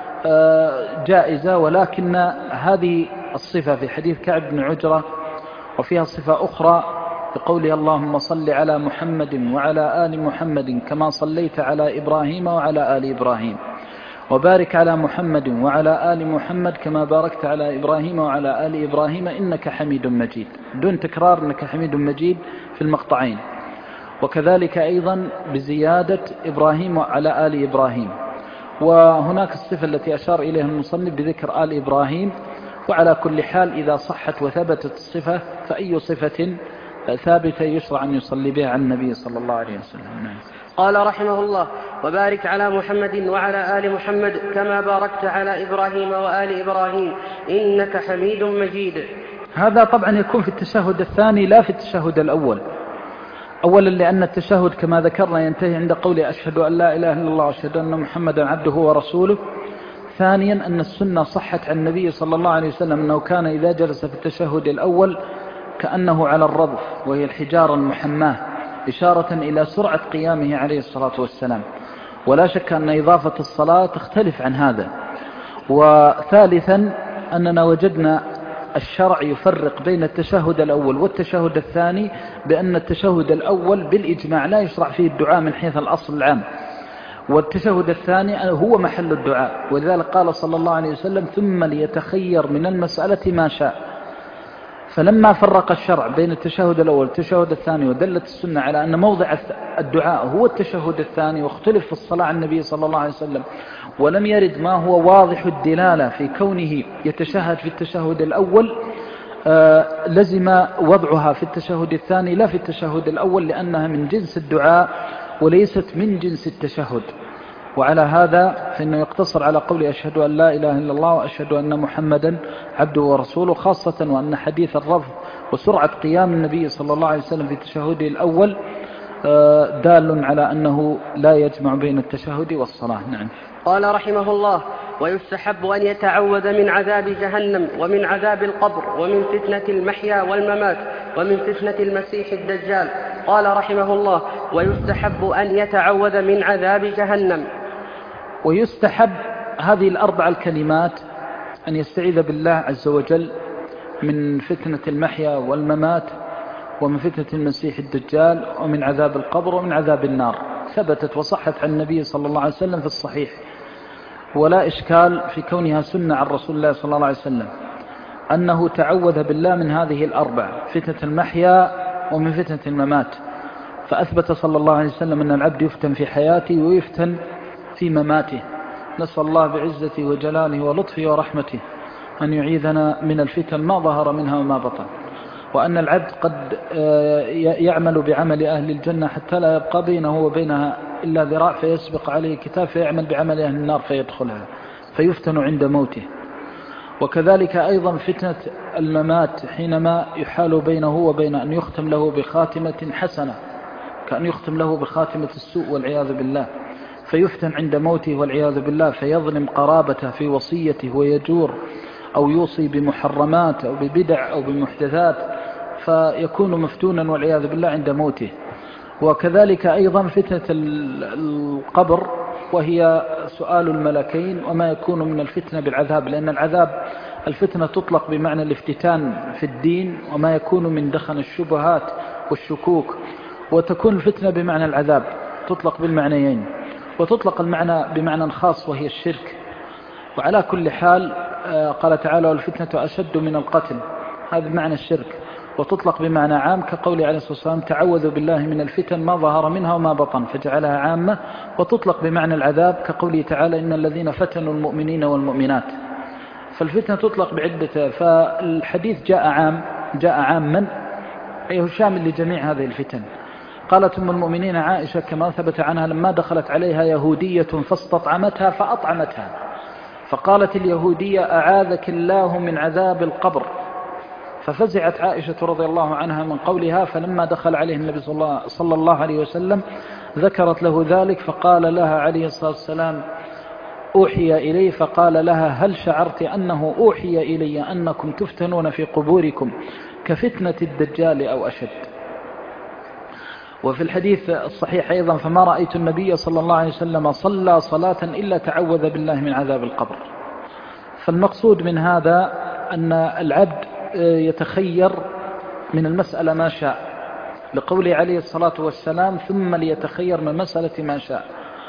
جائزة، ولكن هذه الصفة في حديث كعب بن عجرة وفيها صفة أخرى بقوله اللهم صل على محمد وعلى آل محمد كما صليت على إبراهيم وعلى آل إبراهيم وبارك على محمد وعلى آل محمد كما باركت على إبراهيم وعلى آل إبراهيم إنك حميد مجيد، دون تكرار إنك حميد مجيد في المقطعين. وكذلك أيضا بزيادة إبراهيم وعلى آل إبراهيم. وهناك الصفة التي أشار إليها المصنف بذكر آل إبراهيم. وعلى كل حال إذا صحت وثبتت الصفة فأي صفة ثابتة يشرع أن يصلي بها عن النبي صلى الله عليه وسلم. قال رحمه الله وبارك على محمد وعلى آل محمد كما باركت على إبراهيم وآل إبراهيم إنك حميد مجيد. هذا طبعا يكون في التشهد الثاني لا في التشهد الأول. أولا لأن التشهد كما ذكرنا ينتهي عند قول أشهد أن لا إله إلا الله وأشهد أن محمدا عبده ورسوله. ثانيا أن السنة صحت عن النبي صلى الله عليه وسلم أنه كان إذا جلس في التشهد الأول كأنه على الرضف وهي الحجارة المحماة، إشارة إلى سرعة قيامه عليه الصلاة والسلام. ولا شك أن إضافة الصلاة تختلف عن هذا. وثالثا أننا وجدنا الشرع يفرق بين التشهد الأول والتشهد الثاني بأن التشهد الأول بالإجماع لا يشرع فيه الدعاء من حيث الأصل العام، والتشهد الثاني هو محل الدعاء. ولذلك قال صلى الله عليه وسلم ثم ليتخير من المسألة ما شاء. فلما فرق الشرع بين التشهد الأول والتشهد الثاني ودلت السنة على أن موضع الدعاء هو التشهد الثاني، واختلف في الصلاة على النبي صلى الله عليه وسلم ولم يرد ما هو واضح الدلالة في كونه يتشهد في التشهد الأول، آه لزم وضعها في التشهد الثاني لا في التشهد الأول، لأنها من جنس الدعاء وليست من جنس التشهد. وعلى هذا فإنه يقتصر على قول أشهد أن لا إله إلا الله وأشهد أن محمدا عبده ورسوله، خاصة وأن حديث الرفض وسرعة قيام النبي صلى الله عليه وسلم في تشهده الأول دال على أنه لا يجمع بين التشهد والصلاة. نعم. قال رحمه الله ويستحب أن يتعوذ من عذاب جهنم ومن عذاب القبر ومن فتنة المحيا والممات ومن فتنة المسيح الدجال. قال رحمه الله ويستحب أن يتعوذ من عذاب جهنم. ويستحب هذه الأربع الكلمات أن يستعيذ بالله عز وجل من فتنة المحيا والممات ومن فتنة المسيح الدجال ومن عذاب القبر ومن عذاب النار. ثبتت وصحت عن النبي صلى الله عليه وسلم في الصحيح، ولا إشكال في كونها سنة عن رسول الله صلى الله عليه وسلم أنه تعوذ بالله من هذه الأربع: فتنة المحيا ومن فتنة الممات. فأثبت صلى الله عليه وسلم أن العبد يفتن في حياته ويفتن في مماته. نسأل الله بعزته وجلاله ولطفه ورحمته أن يعيذنا من الفتن ما ظهر منها وما بطن، وأن العبد قد يعمل بعمل أهل الجنة حتى لا يبقى بينه وبينها إلا ذراع فيسبق عليه كتاب فيعمل بعمل أهل النار فيدخلها فيفتن عند موته. وكذلك أيضا فتنة الممات حينما يحال بينه وبين أن يختم له بخاتمة حسنة كأن يختم له بخاتمة السوء والعياذ بالله، فيفتن عند موته والعياذ بالله، فيظلم قرابته في وصيته ويجور أو يوصي بمحرمات أو ببدع أو بمحدثات فيكون مفتونا والعياذ بالله عند موته. وكذلك أيضا فتنة القبر وهي سؤال الملكين وما يكون من الفتنة بالعذاب، لأن العذاب الفتنة تطلق بمعنى الافتتان في الدين وما يكون من دخن الشبهات والشكوك، وتكون الفتنة بمعنى العذاب تطلق بالمعنيين، وتطلق المعنى بمعنى خاص وهي الشرك. وعلى كل حال قال تعالى والفتنة أشد من القتل، هذا معنى الشرك. وتطلق بمعنى عام كقول عليه الصلاة والسلام تعوذوا بالله من الفتن ما ظهر منها وما بطن فجعلها عامة. وتطلق بمعنى العذاب كقوله تعالى إن الذين فتنوا المؤمنين والمؤمنات. فالفتنة تطلق بعدة، فالحديث جاء عام جاء عاما أيه شامل لجميع هذه الفتن. قالت أم المؤمنين عائشة كما ثبت عنها لما دخلت عليها يهودية فاستطعمتها فأطعمتها، فقالت اليهودية أعاذك الله من عذاب القبر، ففزعت عائشة رضي الله عنها من قولها، فلما دخل عليه النبي صلى الله عليه وسلم ذكرت له ذلك فقال لها عليه الصلاة والسلام أوحي إلي، فقال لها هل شعرت أنه أوحي إلي أنكم تفتنون في قبوركم كفتنة الدجال أو أشد. وفي الحديث الصحيح أيضا فما رأيت النبي صلى الله عليه وسلم صلى صلاة إلا تعوذ بالله من عذاب القبر. فالمقصود من هذا أن العبد يتخير من المسألة ما شاء، لقوله عليه الصلاة والسلام ثم ليتخير من مسألة ما شاء.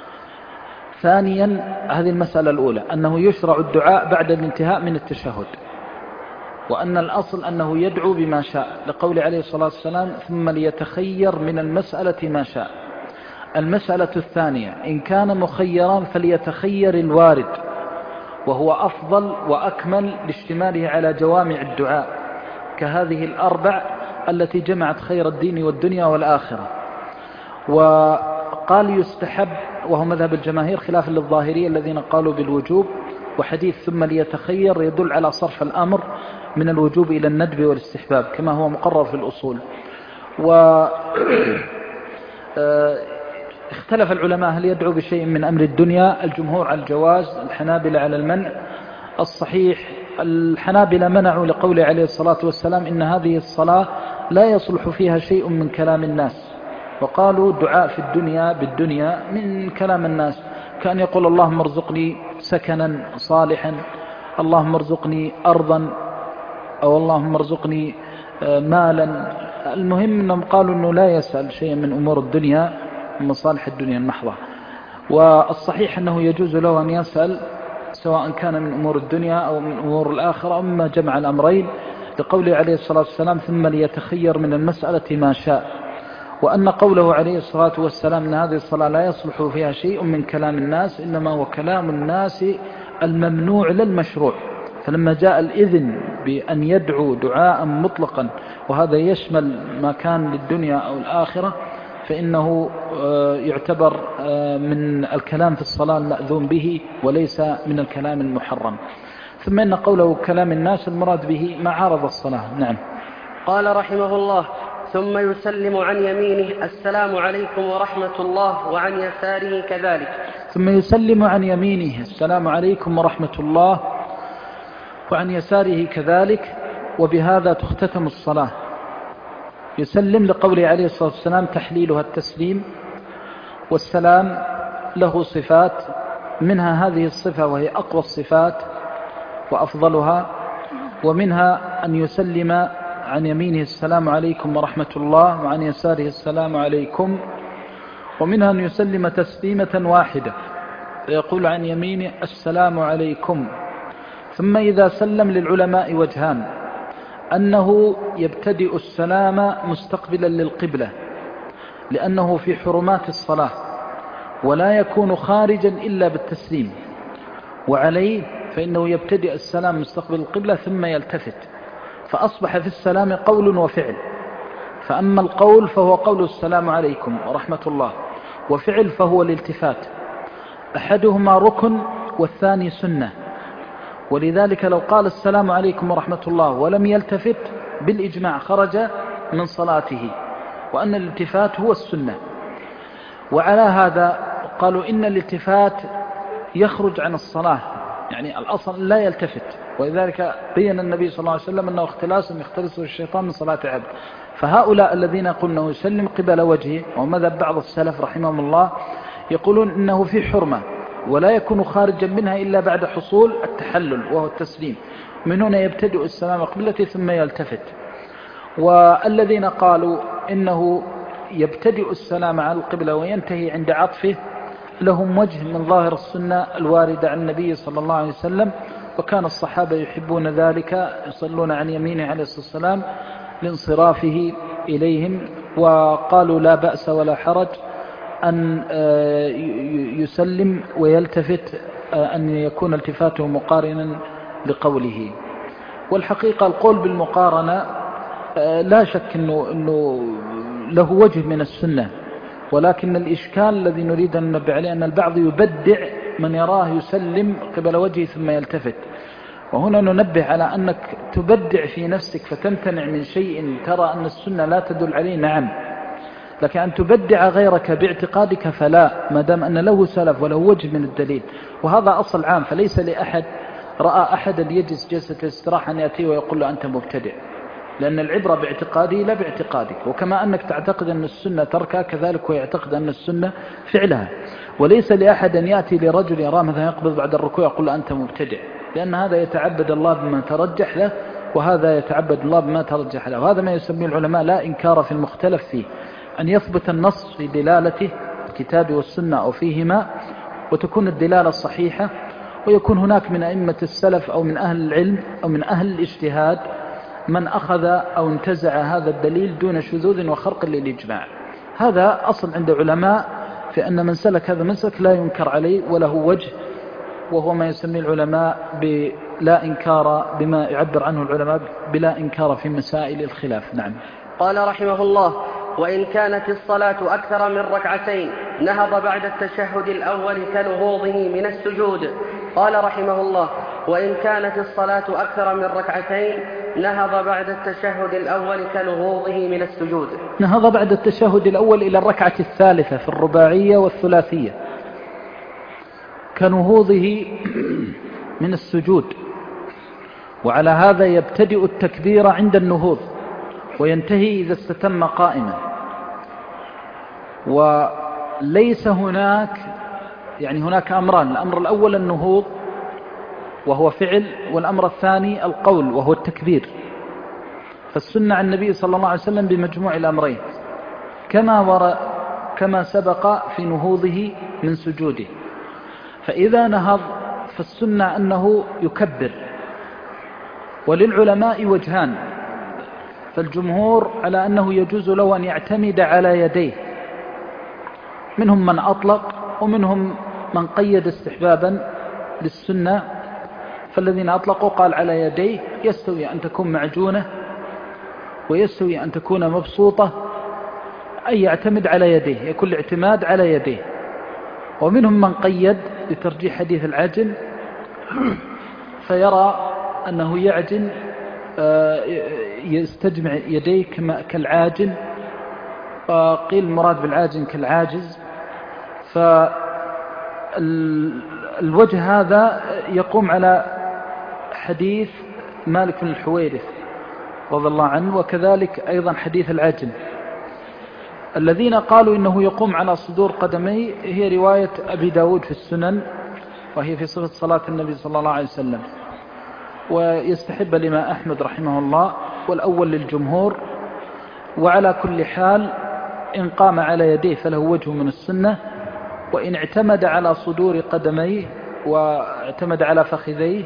ثانيا هذه المسألة الأولى أنه يشرع الدعاء بعد الانتهاء من التشهد، وأن الأصل أنه يدعو بما شاء، لقول عليه الصلاة والسلام ثم ليتخير من المسألة ما شاء. المسألة الثانية إن كان مخيرا فليتخير الوارد، وهو أفضل وأكمل لاشتماله على جوامع الدعاء كهذه الأربع التي جمعت خير الدين والدنيا والآخرة. وقال يستحب، وهو مذهب الجماهير خلافا للظاهرية الذين قالوا بالوجوب، وحديث ثم ليتخير يدل على صرف الأمر من الوجوب إلى الندب والاستحباب كما هو مقرر في الأصول. واختلف العلماء هل يدعو بشيء من أمر الدنيا، الجمهور على الجواز، الحنابلة على المنع. الصحيح الحنابلة منعوا لقول عليه الصلاة والسلام إن هذه الصلاة لا يصلح فيها شيء من كلام الناس، وقالوا الدعاء في الدنيا بالدنيا من كلام الناس، كان يقول اللهم ارزقني سكنا صالحا، اللهم ارزقني أرضا، أو اللهم ارزقني مالا. المهم أنهم قالوا أنه لا يسأل شيئا من أمور الدنيا من مصالح الدنيا المحضة. والصحيح أنه يجوز له أن يسأل سواء كان من أمور الدنيا أو من أمور الآخرة، أما جمع الأمرين لقوله عليه الصلاة والسلام ثم ليتخير من المسألة ما شاء. وأن قوله عليه الصلاة والسلام أن هذه الصلاة لا يصلح فيها شيء من كلام الناس، إنما هو كلام الناس الممنوع للمشروع. فلما جاء الإذن بأن يدعو دعاء مطلقا وهذا يشمل ما كان للدنيا أو الآخرة، فإنه يعتبر من الكلام في الصلاة المأذون به وليس من الكلام المحرم. ثم إن قوله كلام الناس المراد به ما عارض الصلاة. نعم. قال رحمه الله ثم يسلم عن يمينه السلام عليكم ورحمة الله، وعن يساره كذلك. ثم يسلم عن يمينه السلام عليكم ورحمة الله، وعن يساره كذلك، وبهذا تختتم الصلاة. يسلم لقوله عليه الصلاة والسلام تحليلها التسليم، والسلام له صفات، منها هذه الصفة وهي أقوى الصفات وأفضلها، ومنها أن يسلم عن يمينه السلام عليكم ورحمة الله، وعن يساره السلام عليكم، ومنها أن يسلم تسليمة واحدة فيقول عن يمينه السلام عليكم. ثم إذا سلم للعلماء وجهان، أنه يبتدئ السلام مستقبلا للقبلة لأنه في حرمات الصلاة، ولا يكون خارجا إلا بالتسليم، وعليه فإنه يبتدئ السلام مستقبل القبلة ثم يلتفت، فأصبح في السلام قول وفعل. فأما القول فهو قول السلام عليكم ورحمة الله، وفعل فهو الالتفات، أحدهما ركن والثاني سنة. ولذلك لو قال السلام عليكم ورحمة الله ولم يلتفت بالإجماع خرج من صلاته، وأن الالتفات هو السنة. وعلى هذا قالوا إن الالتفات يخرج عن الصلاة، يعني الأصل لا يلتفت، ولذلك بين النبي صلى الله عليه وسلم أنه اختلاس يختلسه الشيطان من صلاة عبد. فهؤلاء الذين قلنا يسلم قبل وجهه، ومذهب بعض السلف رحمهم الله يقولون إنه في حرمة ولا يكون خارجا منها إلا بعد حصول التحلل وهو التسليم، من هنا يبتدئ السلام قبلته ثم يلتفت. والذين قالوا إنه يبتدئ السلام على القبلة وينتهي عند عطفه لهم وجه من ظاهر السنة الواردة عن النبي صلى الله عليه وسلم، وكان الصحابة يحبون ذلك، يصلون عن يمينه عليه الصلاة والسلام لانصرافه إليهم، وقالوا لا بأس ولا حرج أن يسلم ويلتفت، أن يكون التفاته مقارنا لقوله. والحقيقة القول بالمقارنة لا شك أنه, إنه له وجه من السنة، ولكن الإشكال الذي نريد أن ننبه عليه أن البعض يبدع من يراه يسلم قبل وجهه ثم يلتفت. وهنا ننبه على أنك تبدع في نفسك فتمتنع من شيء ترى أن السنة لا تدل عليه، نعم، لكن أن تبدع غيرك باعتقادك فلا، ما دام أن له سلف وله وجه من الدليل. وهذا أصل عام، فليس لأحد رأى أحدا يجلس جلسة الاستراحة أن يأتيه ويقول له أنت مبتدع، لأن العبرة باعتقاده لا باعتقادك. وكما أنك تعتقد أن السنة تركها كذلك هو يعتقد أن السنة فعلها. وليس لأحد أن يأتي لرجل يراه مثلا يقبض بعد الركوع يقول له أنت مبتدع، لأن هذا يتعبد الله بما ترجح له، وهذا يتعبد الله بما ترجح له. وهذا ما يسميه العلماء لا إنكار في المختلف فيه، أن يثبت النص في دلالته الكتاب والسنة أو فيهما وتكون الدلالة الصحيحة، ويكون هناك من أئمة السلف أو من أهل العلم أو من أهل الاجتهاد من أخذ أو انتزع هذا الدليل دون شذوذ وخرق للإجماع. هذا أصل عند علماء في أن من سلك هذا المسلك لا ينكر عليه وله وجه، وهو ما يسميه العلماء بلا إنكار، بما يعبر عنه العلماء بلا إنكار في مسائل الخلاف. نعم. قال رحمه الله: وإن كانت الصلاة أكثر من ركعتين نهض بعد التشهد الأول كنهوضه من السجود. قال رحمه الله: وإن كانت الصلاة أكثر من ركعتين نهض بعد التشهد الأول كنهوضه من السجود. نهض بعد التشهد الأول إلى الركعة الثالثة في الرباعية والثلاثية كنهوضه من السجود، وعلى هذا يبتدئ التكبير عند النهوض وينتهي إذا استتم قائما. وليس هناك يعني هناك أمران: الأمر الأول النهوض وهو فعل، والأمر الثاني القول وهو التكبير. فالسنة عن النبي صلى الله عليه وسلم بمجموع الأمرين كما ور... كما سبق في نهوضه من سجوده. فإذا نهض فالسنة أنه يكبر. وللعلماء وجهان: فالجمهور على أنه يجوز له أن يعتمد على يديه، منهم من أطلق ومنهم من قيد استحبابا للسنة. فالذين أطلقوا قال على يديه يستوي أن تكون معجونة ويستوي أن تكون مبسوطة، أي يعتمد على يديه، يكون الاعتماد على يديه. ومنهم من قيد لترجيح حديث العجن فيرى أنه يعجن يستجمع يديه كالعاجن، فقيل المراد بالعاجن كالعاجز. فالوجه هذا يقوم على حديث مالك بن الحويرث رضي الله عنه، وكذلك أيضا حديث العجن. الذين قالوا إنه يقوم على صدور قدميه هي رواية أبي داود في السنن، وهي في صفة صلاة النبي صلى الله عليه وسلم. ويستحب الإمام أحمد رحمه الله، والأول للجمهور. وعلى كل حال إن قام على يديه فله وجه من السنة، وإن اعتمد على صدور قدميه واعتمد على فخذيه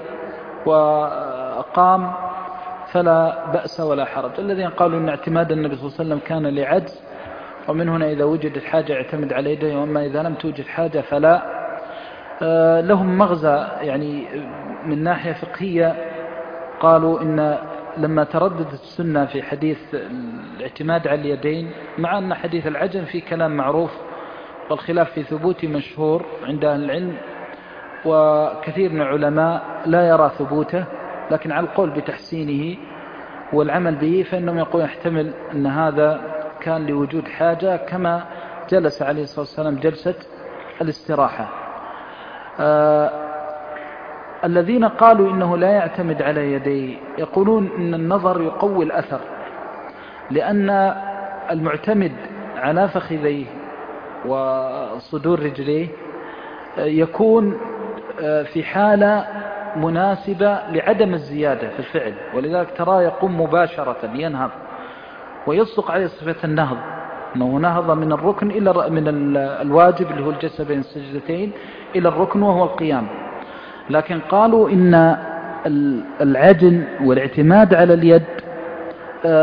وقام فلا بأس ولا حرج. الذين قالوا أن اعتماد النبي صلى الله عليه وسلم كان لعجز، ومن هنا إذا وجدت حاجة اعتمد على يديه، وأما إذا لم توجد حاجة فلا. لهم مغزى يعني من ناحية فقهية، قالوا إن لما ترددت السنة في حديث الاعتماد على اليدين، مع أن حديث العجن فيه كلام معروف والخلاف في ثبوته مشهور عند أهل العلم، وكثير من العلماء لا يرى ثبوته، لكن على القول بتحسينه والعمل به فإنهم يقول يحتمل أن هذا كان لوجود حاجة، كما جلس عليه الصلاة والسلام جلسة الاستراحة. آه الذين قالوا إنه لا يعتمد على يديه يقولون إن النظر يقوي الأثر، لأن المعتمد على فخذيه وصدور رجليه يكون في حالة مناسبة لعدم الزيادة في الفعل، ولذلك ترى يقوم مباشرة ينهض، ويصدق عليه صفة النهض، أنه نهض من الركن إلى من الواجب اللي هو الجلسة بين السجدتين إلى الركن وهو القيام. لكن قالوا إن العجن والاعتماد على اليد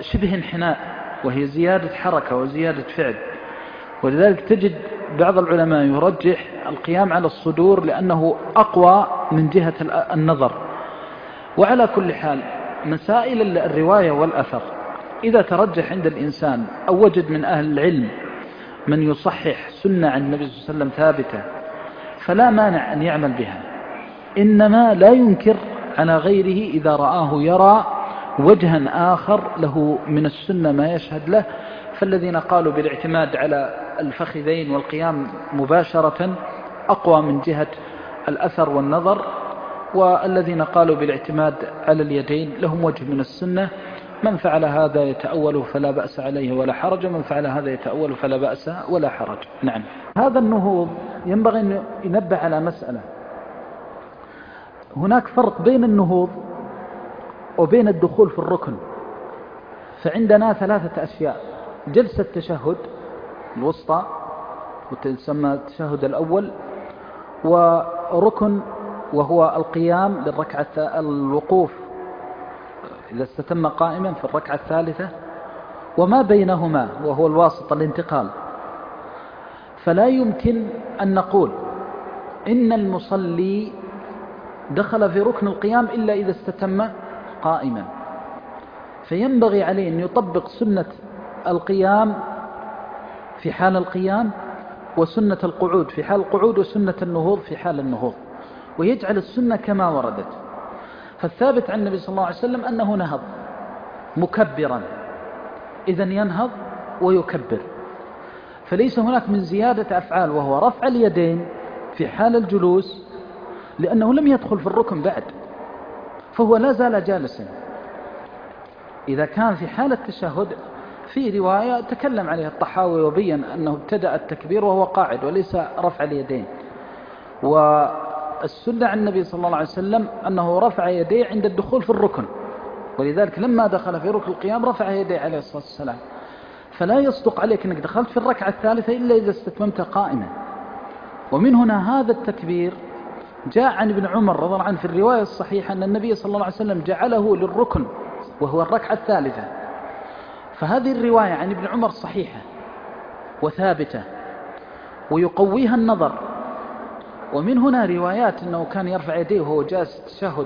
وشبه انحناء، وهي زيادة حركة وزيادة فعل. ولذلك تجد بعض العلماء يرجح القيام على الصدور لأنه أقوى من جهة النظر. وعلى كل حال مسائل الرواية والأثر إذا ترجح عند الإنسان أو وجد من أهل العلم من يصحح سنة عن النبي صلى الله عليه وسلم ثابتة فلا مانع أن يعمل بها، إنما لا ينكر على غيره إذا رآه يرى وجها آخر له من السنة ما يشهد له. فالذين قالوا بالاعتماد على الفخذين والقيام مباشرة أقوى من جهة الأثر والنظر، والذين قالوا بالاعتماد على اليدين لهم وجه من السنة. من فعل هذا يتأول فلا بأس عليه ولا حرج، ومن فعل هذا يتأول فلا بأس ولا حرج. نعم. هذا النهوض ينبغي أن ينبه على مسألة. هناك فرق بين النهوض وبين الدخول في الركن. فعندنا ثلاثة أشياء: جلسة التشهد الوسطى وتسمى التشهد الأول، وركن وهو القيام للركعة الوقوف إذا استتم قائما في الركعة الثالثة، وما بينهما وهو الواسط الانتقال. فلا يمكن أن نقول إن المصلي دخل في ركن القيام إلا إذا استتم قائما، فينبغي عليه أن يطبق سنة القيام في حال القيام وسنة القعود في حال القعود وسنة النهوض في حال النهوض، ويجعل السنة كما وردت. فالثابت عن النبي صلى الله عليه وسلم أنه نهض مكبرا، إذن ينهض ويكبر. فليس هناك من زيادة أفعال وهو رفع اليدين في حال الجلوس، لأنه لم يدخل في الركن بعد، فهو لا زال جالسا. إذا كان في حال التشهد في رواية تكلم عليها الطحاوي وبين أنه ابتدأ التكبير وهو قاعد وليس رفع اليدين. والسنة عن النبي صلى الله عليه وسلم أنه رفع يديه عند الدخول في الركن، ولذلك لما دخل في ركن القيام رفع يديه عليه الصلاة والسلام. فلا يصدق عليك أنك دخلت في الركعة الثالثة إلا إذا استتممت قائما. ومن هنا هذا التكبير جاء عن ابن عمر رضي الله عنه في الرواية الصحيحة أن النبي صلى الله عليه وسلم جعله للركن وهو الركعة الثالثة. فهذه الرواية عن ابن عمر صحيحة وثابتة ويقويها النظر. ومن هنا روايات أنه كان يرفع يديه وهو جالس التشهد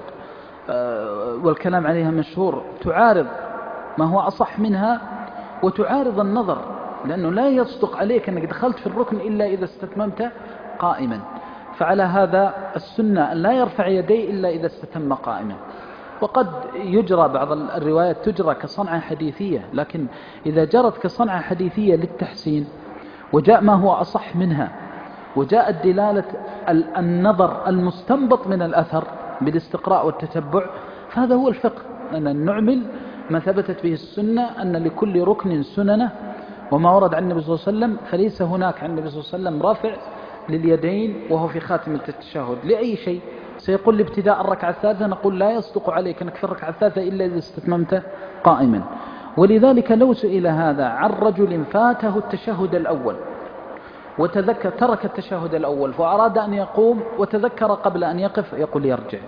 والكلام عليها مشهور تعارض ما هو أصح منها وتعارض النظر، لأنه لا يصدق عليك أنك دخلت في الركن إلا إذا استتممت قائما. فعلى هذا السنة أن لا يرفع يديه إلا إذا استتم قائما. وقد يجرى بعض الروايات تجرى كصنعة حديثية، لكن إذا جرت كصنعة حديثية للتحسين وجاء ما هو أصح منها وجاءت دلالة النظر المستنبط من الأثر بالاستقراء والتتبع، فهذا هو الفقه، أن نعمل ما ثبتت به السنة أن لكل ركن سننه وما ورد عن النبي صلى الله عليه وسلم. فليس هناك عن النبي صلى الله عليه وسلم رافع لليدين وهو في خاتمة التشهد لأي شيء. سيقول لابتداء الركعة الثالثة نقول لا يصدق عليك أنك في الركعة الثالثة إلا إذا استتممت قائما. ولذلك لو سئل هذا عن رجل فاته التشهد الأول وتذكر ترك التشهد الأول فأراد أن يقوم وتذكر قبل أن يقف، يقول يرجع.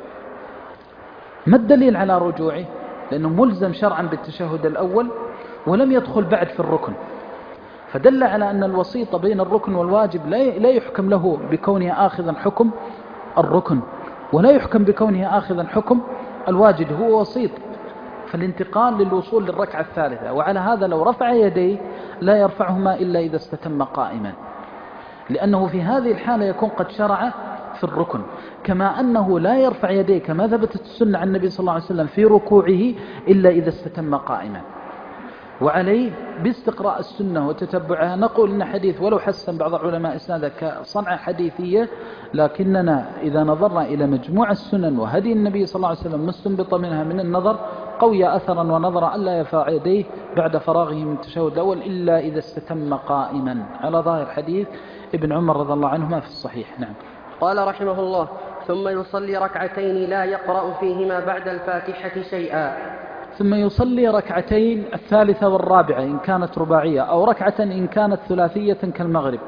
ما الدليل على رجوعه؟ لأنه ملزم شرعا بالتشهد الأول ولم يدخل بعد في الركن، فدل على أن الوسيط بين الركن والواجب لا يحكم له بكونه آخذا حكم الركن ولا يحكم بكونه آخذا حكم الواجب، هو وسيط. فالانتقال للوصول للركعة الثالثة. وعلى هذا لو رفع يديه لا يرفعهما إلا إذا استتم قائما، لأنه في هذه الحالة يكون قد شرع في الركن. كما أنه لا يرفع يديه كما ثبتت السنة عن النبي صلى الله عليه وسلم في ركوعه إلا إذا استتم قائما. وعليه باستقراء السنة وتتبعها نقول إن حديث ولو حسن بعض العلماء إسناده كصنعة حديثية، لكننا إذا نظرنا إلى مجموع السنن وهدي النبي صلى الله عليه وسلم مستنبط منها من النظر قوي أثرا ونظرا ألا يرفع يديه بعد فراغه من التشهد الأول إلا إذا استتم قائما، على ظاهر حديث ابن عمر رضي الله عنهما في الصحيح. نعم. قال رحمه الله: ثم يصلي ركعتين لا يقرأ فيهما بعد الفاتحة شيئا. ثم يصلي ركعتين الثالثة والرابعة إن كانت رباعية، أو ركعة إن كانت ثلاثية كالمغرب،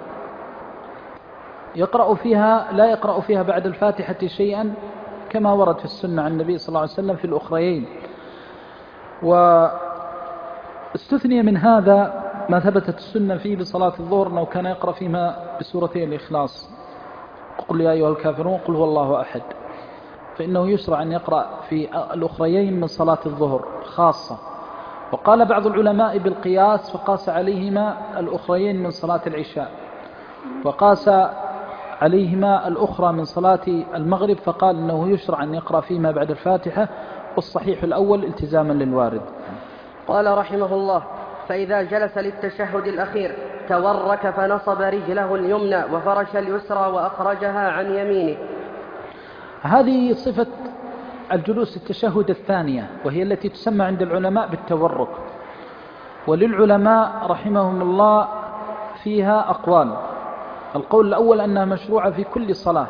يقرأ فيها لا يقرأ فيها بعد الفاتحة شيئا كما ورد في السنة عن النبي صلى الله عليه وسلم في الأخريين. استثني من هذا ما ثبتت السنة فيه بصلاة الظهر أنه كان يقرأ فيما بسورتي الإخلاص، قل يا أيها الكافرون قل هو الله أحد، فإنه يشرع أن يقرأ في الأخريين من صلاة الظهر خاصة. وقال بعض العلماء بالقياس فقاس عليهما الأخريين من صلاة العشاء، وقاس عليهما الأخرى من صلاة المغرب فقال إنه يشرع أن يقرأ فيما بعد الفاتحة، والصحيح الأول التزاما للوارد. قال رحمه الله: فإذا جلس للتشهد الأخير تورك فنصب رجله اليمنى وفرش اليسرى وأخرجها عن يمينه. هذه صفة الجلوس التشهد الثانية، وهي التي تسمى عند العلماء بالتورك. وللعلماء رحمهم الله فيها أقوال. القول الأول أنها مشروعة في كل صلاة،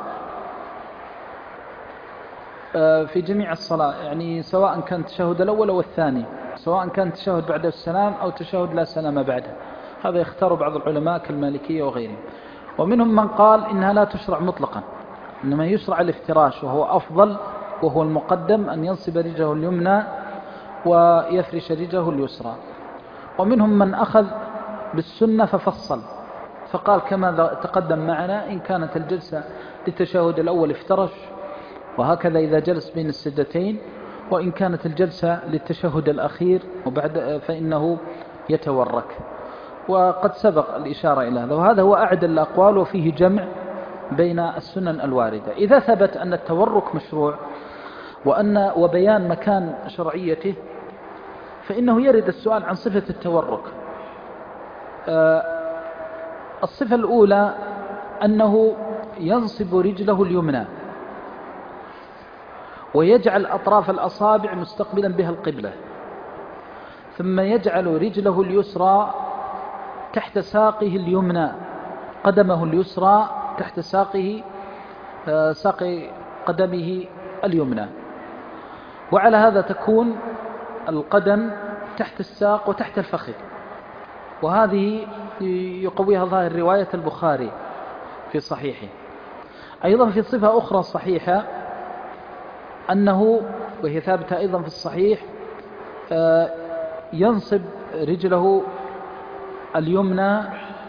في جميع الصلاة، يعني سواء كان التشهد الأول أو الثاني، سواء كان التشهد بعد السلام أو تشهد لا سلام بعده. هذا يختار بعض العلماء كالمالكية وغيرهم. ومنهم من قال إنها لا تشرع مطلقا، إنما يشرع الافتراش، وهو أفضل وهو المقدم، أن ينصب رجله اليمنى ويفرش رجله اليسرى. ومنهم من أخذ بالسنة ففصل، فقال كما تقدم معنا: إن كانت الجلسة للتشهد الأول افترش، وهكذا إذا جلس بين السجدتين، وإن كانت الجلسة للتشهد الأخير وبعد فإنه يتورك. وقد سبق الإشارة إلى هذا، وهذا هو أعدل الأقوال وفيه جمع بين السنن الواردة. إذا ثبت أن التورك مشروع وأن وبيان مكان شرعيته، فإنه يرد السؤال عن صفة التورك. الصفة الأولى أنه ينصب رجله اليمنى ويجعل أطراف الأصابع مستقبلا بها القبلة، ثم يجعل رجله اليسرى تحت ساقه اليمنى، قدمه اليسرى تحت ساقه ساق قدمه اليمنى، وعلى هذا تكون القدم تحت الساق وتحت الفخذ. وهذه يقويها ظاهر رواية البخاري في صحيحه. أيضا في صفة أخرى صحيحة أنه، وهي ثابتة أيضا في الصحيح، ينصب رجله اليمنى،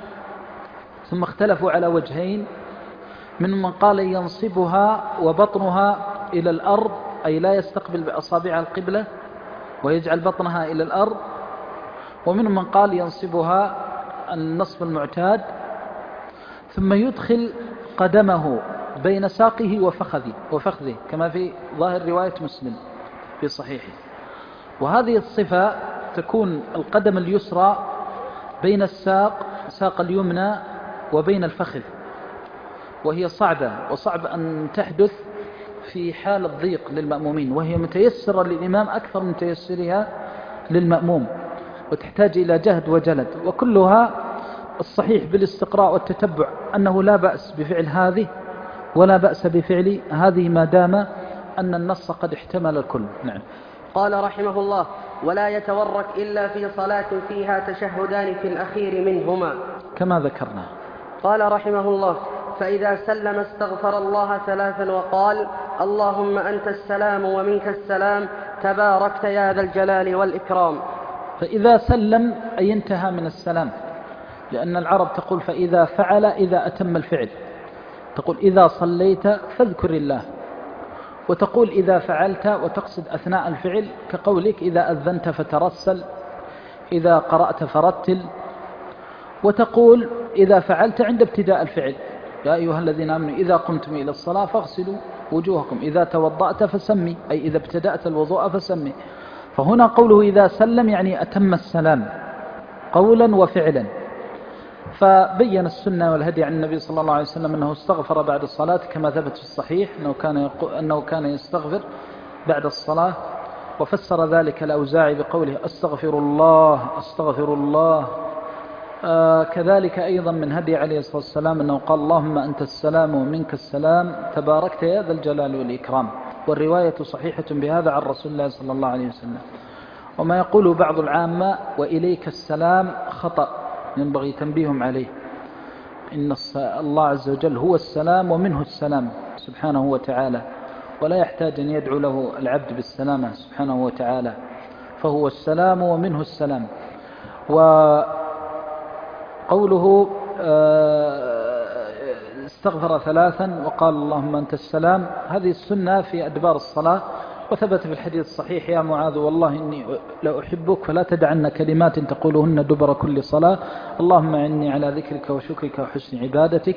ثم اختلفوا على وجهين، من من قال ينصبها وبطنها إلى الأرض، أي لا يستقبل بأصابعها القبلة ويجعل بطنها إلى الأرض، ومن من قال ينصبها النصب المعتاد، ثم يدخل قدمه بين ساقه وفخذه, وفخذه كما في ظاهر رواية مسلم في صحيحه. وهذه الصفة تكون القدم اليسرى بين الساق ساق اليمنى وبين الفخذ، وهي صعبة، وصعب أن تحدث في حال الضيق للمأمومين، وهي متيسرة للإمام أكثر من تيسرها للمأموم، وتحتاج إلى جهد وجلد. وكلها الصحيح بالاستقراء والتتبع أنه لا بأس بفعل هذه ولا بأس بفعل هذه، ما دام أن النص قد احتمل الكل. نعم. قال رحمه الله: ولا يتورك إلا في صلاة فيها تشهدان في الأخير منهما، كما ذكرنا. قال رحمه الله: فإذا سلم استغفر الله ثلاثا وقال: اللهم أنت السلام ومنك السلام تباركت يا ذا الجلال والإكرام. فإذا سلم أي انتهى من السلام، لأن العرب تقول فإذا فعل إذا أتم الفعل، تقول إذا صليت فاذكر الله، وتقول إذا فعلت وتقصد أثناء الفعل، كقولك إذا أذنت فترسل، إذا قرأت فرتل، وتقول إذا فعلت عند ابتداء الفعل: يا أيها الذين آمنوا إذا قمتم إلى الصلاة فاغسلوا وجوهكم، إذا توضأت فسمي، أي إذا ابتدأت الوضوء فسمي. فهنا قوله إذا سلم يعني أتم السلام قولا وفعلا. فبين السنة والهدي عن النبي صلى الله عليه وسلم أنه استغفر بعد الصلاة، كما ثبت في الصحيح أنه كان, أنه كان يستغفر بعد الصلاة. وفسر ذلك الأوزاعي بقوله أستغفر الله أستغفر الله. آه كذلك أيضا من هدي عليه الصلاة والسلام أنه قال: اللهم أنت السلام ومنك السلام تباركت يا ذا الجلال والإكرام. والرواية صحيحة بهذا عن رسول الله صلى الله عليه وسلم. وما يقول بعض العامة وإليك السلام خطأ، ينبغي تنبيهم عليه. إن الله عز وجل هو السلام ومنه السلام سبحانه وتعالى، ولا يحتاج أن يدعو له العبد بالسلامة سبحانه وتعالى، فهو السلام ومنه السلام. وقوله استغفر ثلاثا وقال اللهم أنت السلام، هذه السنة في أدبار الصلاة، وثبت في الحديث الصحيح يا معاذ والله إني لأحبك فلا تدعن كلمات تقولهن دبر كل صلاة، اللهم إني على ذكرك وشكرك وحسن عبادتك.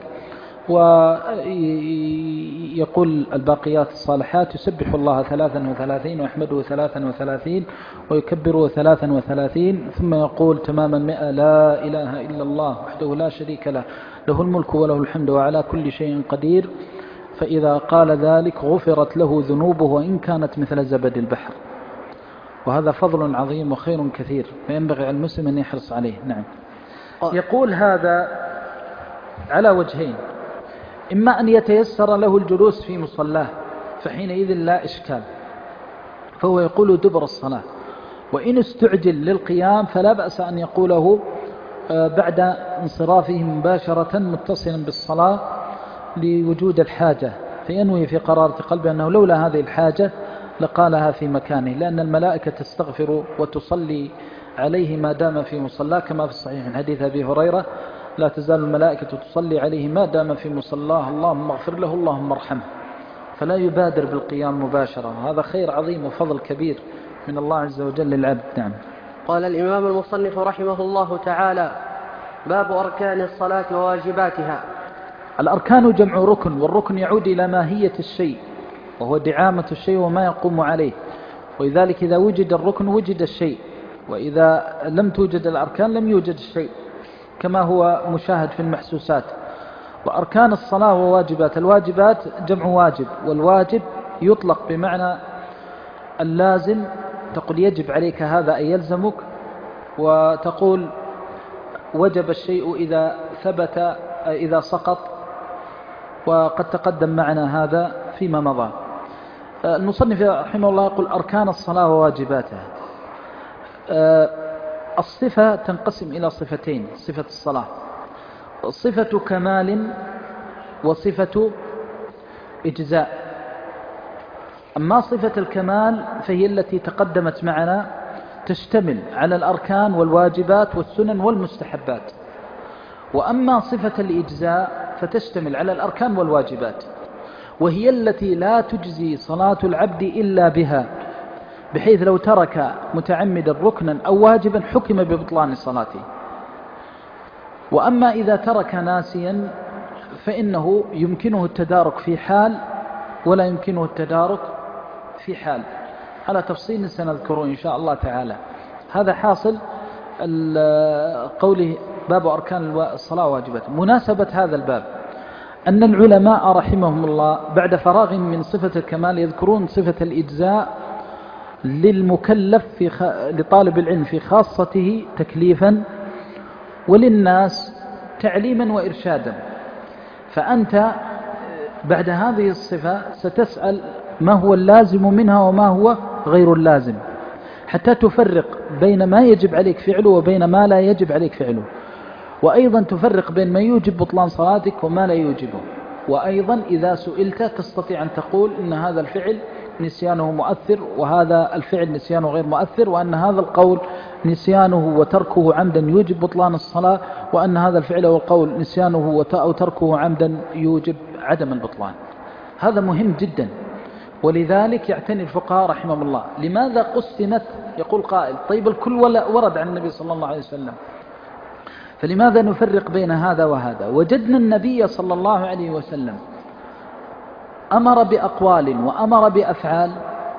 ويقول الباقيات الصالحات يسبح الله ثلاثا وثلاثين ويحمده ثلاثا وثلاثين ويكبره ثلاثا وثلاثين، ثم يقول تماما مئة لا إله إلا الله وحده لا شريك له له الملك وله الحمد وعلى كل شيء قدير، فإذا قال ذلك غفرت له ذنوبه وإن كانت مثل زبد البحر. وهذا فضل عظيم وخير كثير فينبغي على المسلم أن يحرص عليه. نعم. يقول هذا على وجهين، إما أن يتيسر له الجلوس في مصلاه فحينئذ لا إشكال، فهو يقول دبر الصلاة، وإن استعجل للقيام فلا بأس أن يقوله بعد انصرافه مباشرة متصلا بالصلاة لوجود الحاجة، فينوي في قرارة قلبه أنه لولا هذه الحاجة لقالها في مكانه، لأن الملائكة تستغفر وتصلي عليه ما دام في مصلاه، كما في الصحيح من حديث أبي هريرة لا تزال الملائكة تصلي عليه ما دام في مصلاه اللهم اغفر له اللهم ارحمه، فلا يبادر بالقيام مباشرة، هذا خير عظيم وفضل كبير من الله عز وجل للعبد. نعم. قال الإمام المصنف رحمه الله تعالى: باب أركان الصلاة وواجباتها. الأركان جمع ركن، والركن يعود إلى ماهية الشيء وهو دعامة الشيء وما يقوم عليه، ولذلك إذا وجد الركن وجد الشيء، وإذا لم توجد الأركان لم يوجد الشيء، كما هو مشاهد في المحسوسات. وأركان الصلاة وواجبات، الواجبات جمع واجب، والواجب يطلق بمعنى اللازم، تقول يجب عليك هذا أي يلزمك، وتقول وجب الشيء إذا ثبت إذا سقط، وقد تقدم معنا هذا فيما مضى. المصنف رحمه الله يقول أركان الصلاة وواجباتها. الصفة تنقسم إلى صفتين، صفة الصلاة صفة كمال وصفة إجزاء. أما صفة الكمال فهي التي تقدمت معنا، تشتمل على الأركان والواجبات والسنن والمستحبات. وأما صفة الإجزاء فتشتمل على الأركان والواجبات، وهي التي لا تجزي صلاة العبد إلا بها، بحيث لو ترك متعمدا ركنا أو واجبا حكم ببطلان صلاته. وأما إذا ترك ناسيا فإنه يمكنه التدارك في حال ولا يمكنه التدارك في حال، على تفصيل سنذكره إن شاء الله تعالى. هذا حاصل قوله باب أركان الصلاة واجبات. مناسبة هذا الباب أن العلماء رحمهم الله بعد فراغ من صفة الكمال يذكرون صفة الإجزاء للمكلف في خ... لطالب العلم في خاصته تكليفا، وللناس تعليما وإرشادا. فأنت بعد هذه الصفة ستسأل ما هو اللازم منها وما هو غير اللازم، حتى تفرق بين ما يجب عليك فعله وبين ما لا يجب عليك فعله، وأيضا تفرق بين ما يوجب بطلان صلاتك وما لا يوجبه. وأيضا إذا سئلت تستطيع أن تقول إن هذا الفعل نسيانه مؤثر وهذا الفعل نسيانه غير مؤثر، وأن هذا القول نسيانه وتركه عمدا يوجب بطلان الصلاة، وأن هذا الفعل والقول نسيانه أو تركه عمدا يوجب عدم البطلان. هذا مهم جدا، ولذلك يعتني الفقهاء رحمهم الله. لماذا قسمت؟ يقول قائل طيب الكل ورد عن النبي صلى الله عليه وسلم، فلماذا نفرق بين هذا وهذا؟ وجدنا النبي صلى الله عليه وسلم أمر بأقوال وأمر بأفعال،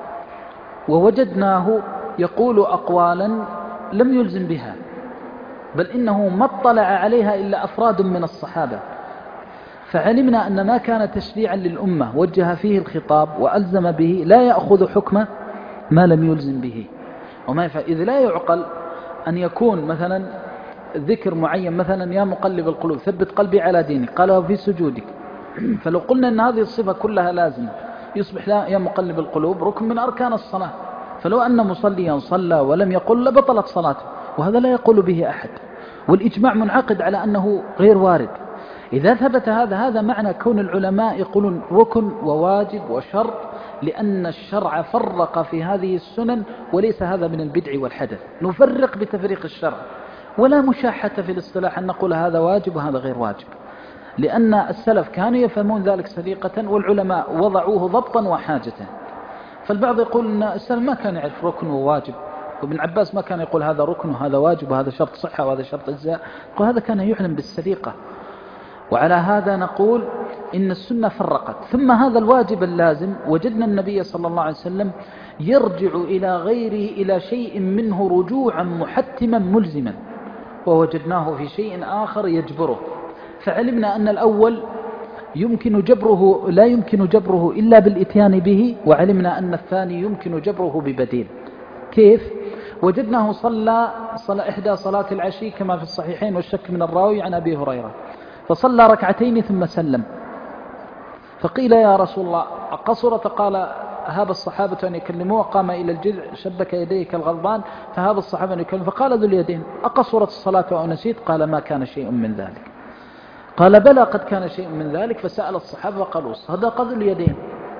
ووجدناه يقول أقوالا لم يلزم بها، بل إنه ما اطلع عليها إلا أفراد من الصحابة. فعلمنا أن ما كان تشريعا للأمة وجه فيه الخطاب وألزم به لا يأخذ حكمه ما لم يلزم به وما يفعل. إذ لا يعقل أن يكون مثلا ذكر معين، مثلا يا مقلب القلوب ثبت قلبي على دينك، قاله في سجودك، فلو قلنا أن هذه الصفة كلها لازم يصبح لا يا مقلب القلوب ركن من أركان الصلاة، فلو أن مصليا صلى ولم يقل لبطلت صلاته، وهذا لا يقول به أحد، والإجماع منعقد على أنه غير وارد. إذا ثبت هذا هذا معنى كون العلماء يقولون ركن وواجب وشرط، لأن الشرع فرق في هذه السنن، وليس هذا من البدع والحدث. نفرق بتفريق الشرع، ولا مشاحة في الاصطلاح أن نقول هذا واجب وهذا غير واجب، لأن السلف كانوا يفهمون ذلك سليقة، والعلماء وضعوه ضبطا وحاجة. فالبعض يقول أن السلف ما كان يعرف ركن وواجب، وابن عباس ما كان يقول هذا ركن وهذا واجب وهذا شرط صحة وهذا شرط إجزاء، يقول هذا كان يعلم بالسليقة. وعلى هذا نقول إن السنة فرقت. ثم هذا الواجب اللازم وجدنا النبي صلى الله عليه وسلم يرجع إلى غيره إلى شيء منه رجوعا محتما ملزما، ووجدناه في شيء آخر يجبره. فعلمنا أن الأول يمكن جبره لا يمكن جبره إلا بالإتيان به، وعلمنا أن الثاني يمكن جبره ببديل. كيف؟ وجدناه صلى صلى إحدى صلاة العشي كما في الصحيحين والشك من الراوي عن أبي هريرة، فصلى ركعتين ثم سلم، فقيل يا رسول الله أقصرت؟ قال هاب الصحابة أن يكلموه، قام إلى الجذع شبك يديه كالغضبان، فهاب الصحابة أن يكلموه، فقال ذو اليدين أقصرت الصلاة أو نسيت؟ قال ما كان شيء من ذلك. قال بلى قد كان شيء من ذلك، فسأل الصحابة وقالوا صدق ذو اليدين.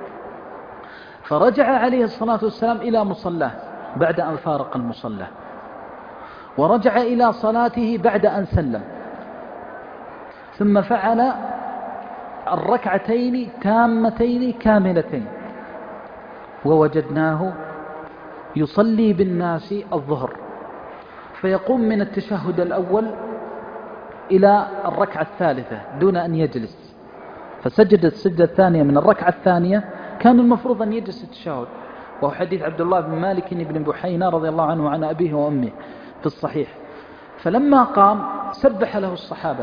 فرجع عليه الصلاة والسلام إلى مصلاه بعد أن فارق المصلى، ورجع إلى صلاته بعد أن سلم، ثم فعل الركعتين تامتين كاملتين، ووجدناه يصلي بالناس الظهر، فيقوم من التشهد الأول إلى الركعة الثالثة دون أن يجلس، فسجد السجدة الثانية من الركعة الثانية، كان المفروض أن يجلس التشهد، وهو حديث عبد الله بن مالك بن بحينة رضي الله عنه عن أبيه وأمه في الصحيح. فلما قام سبح له الصحابة،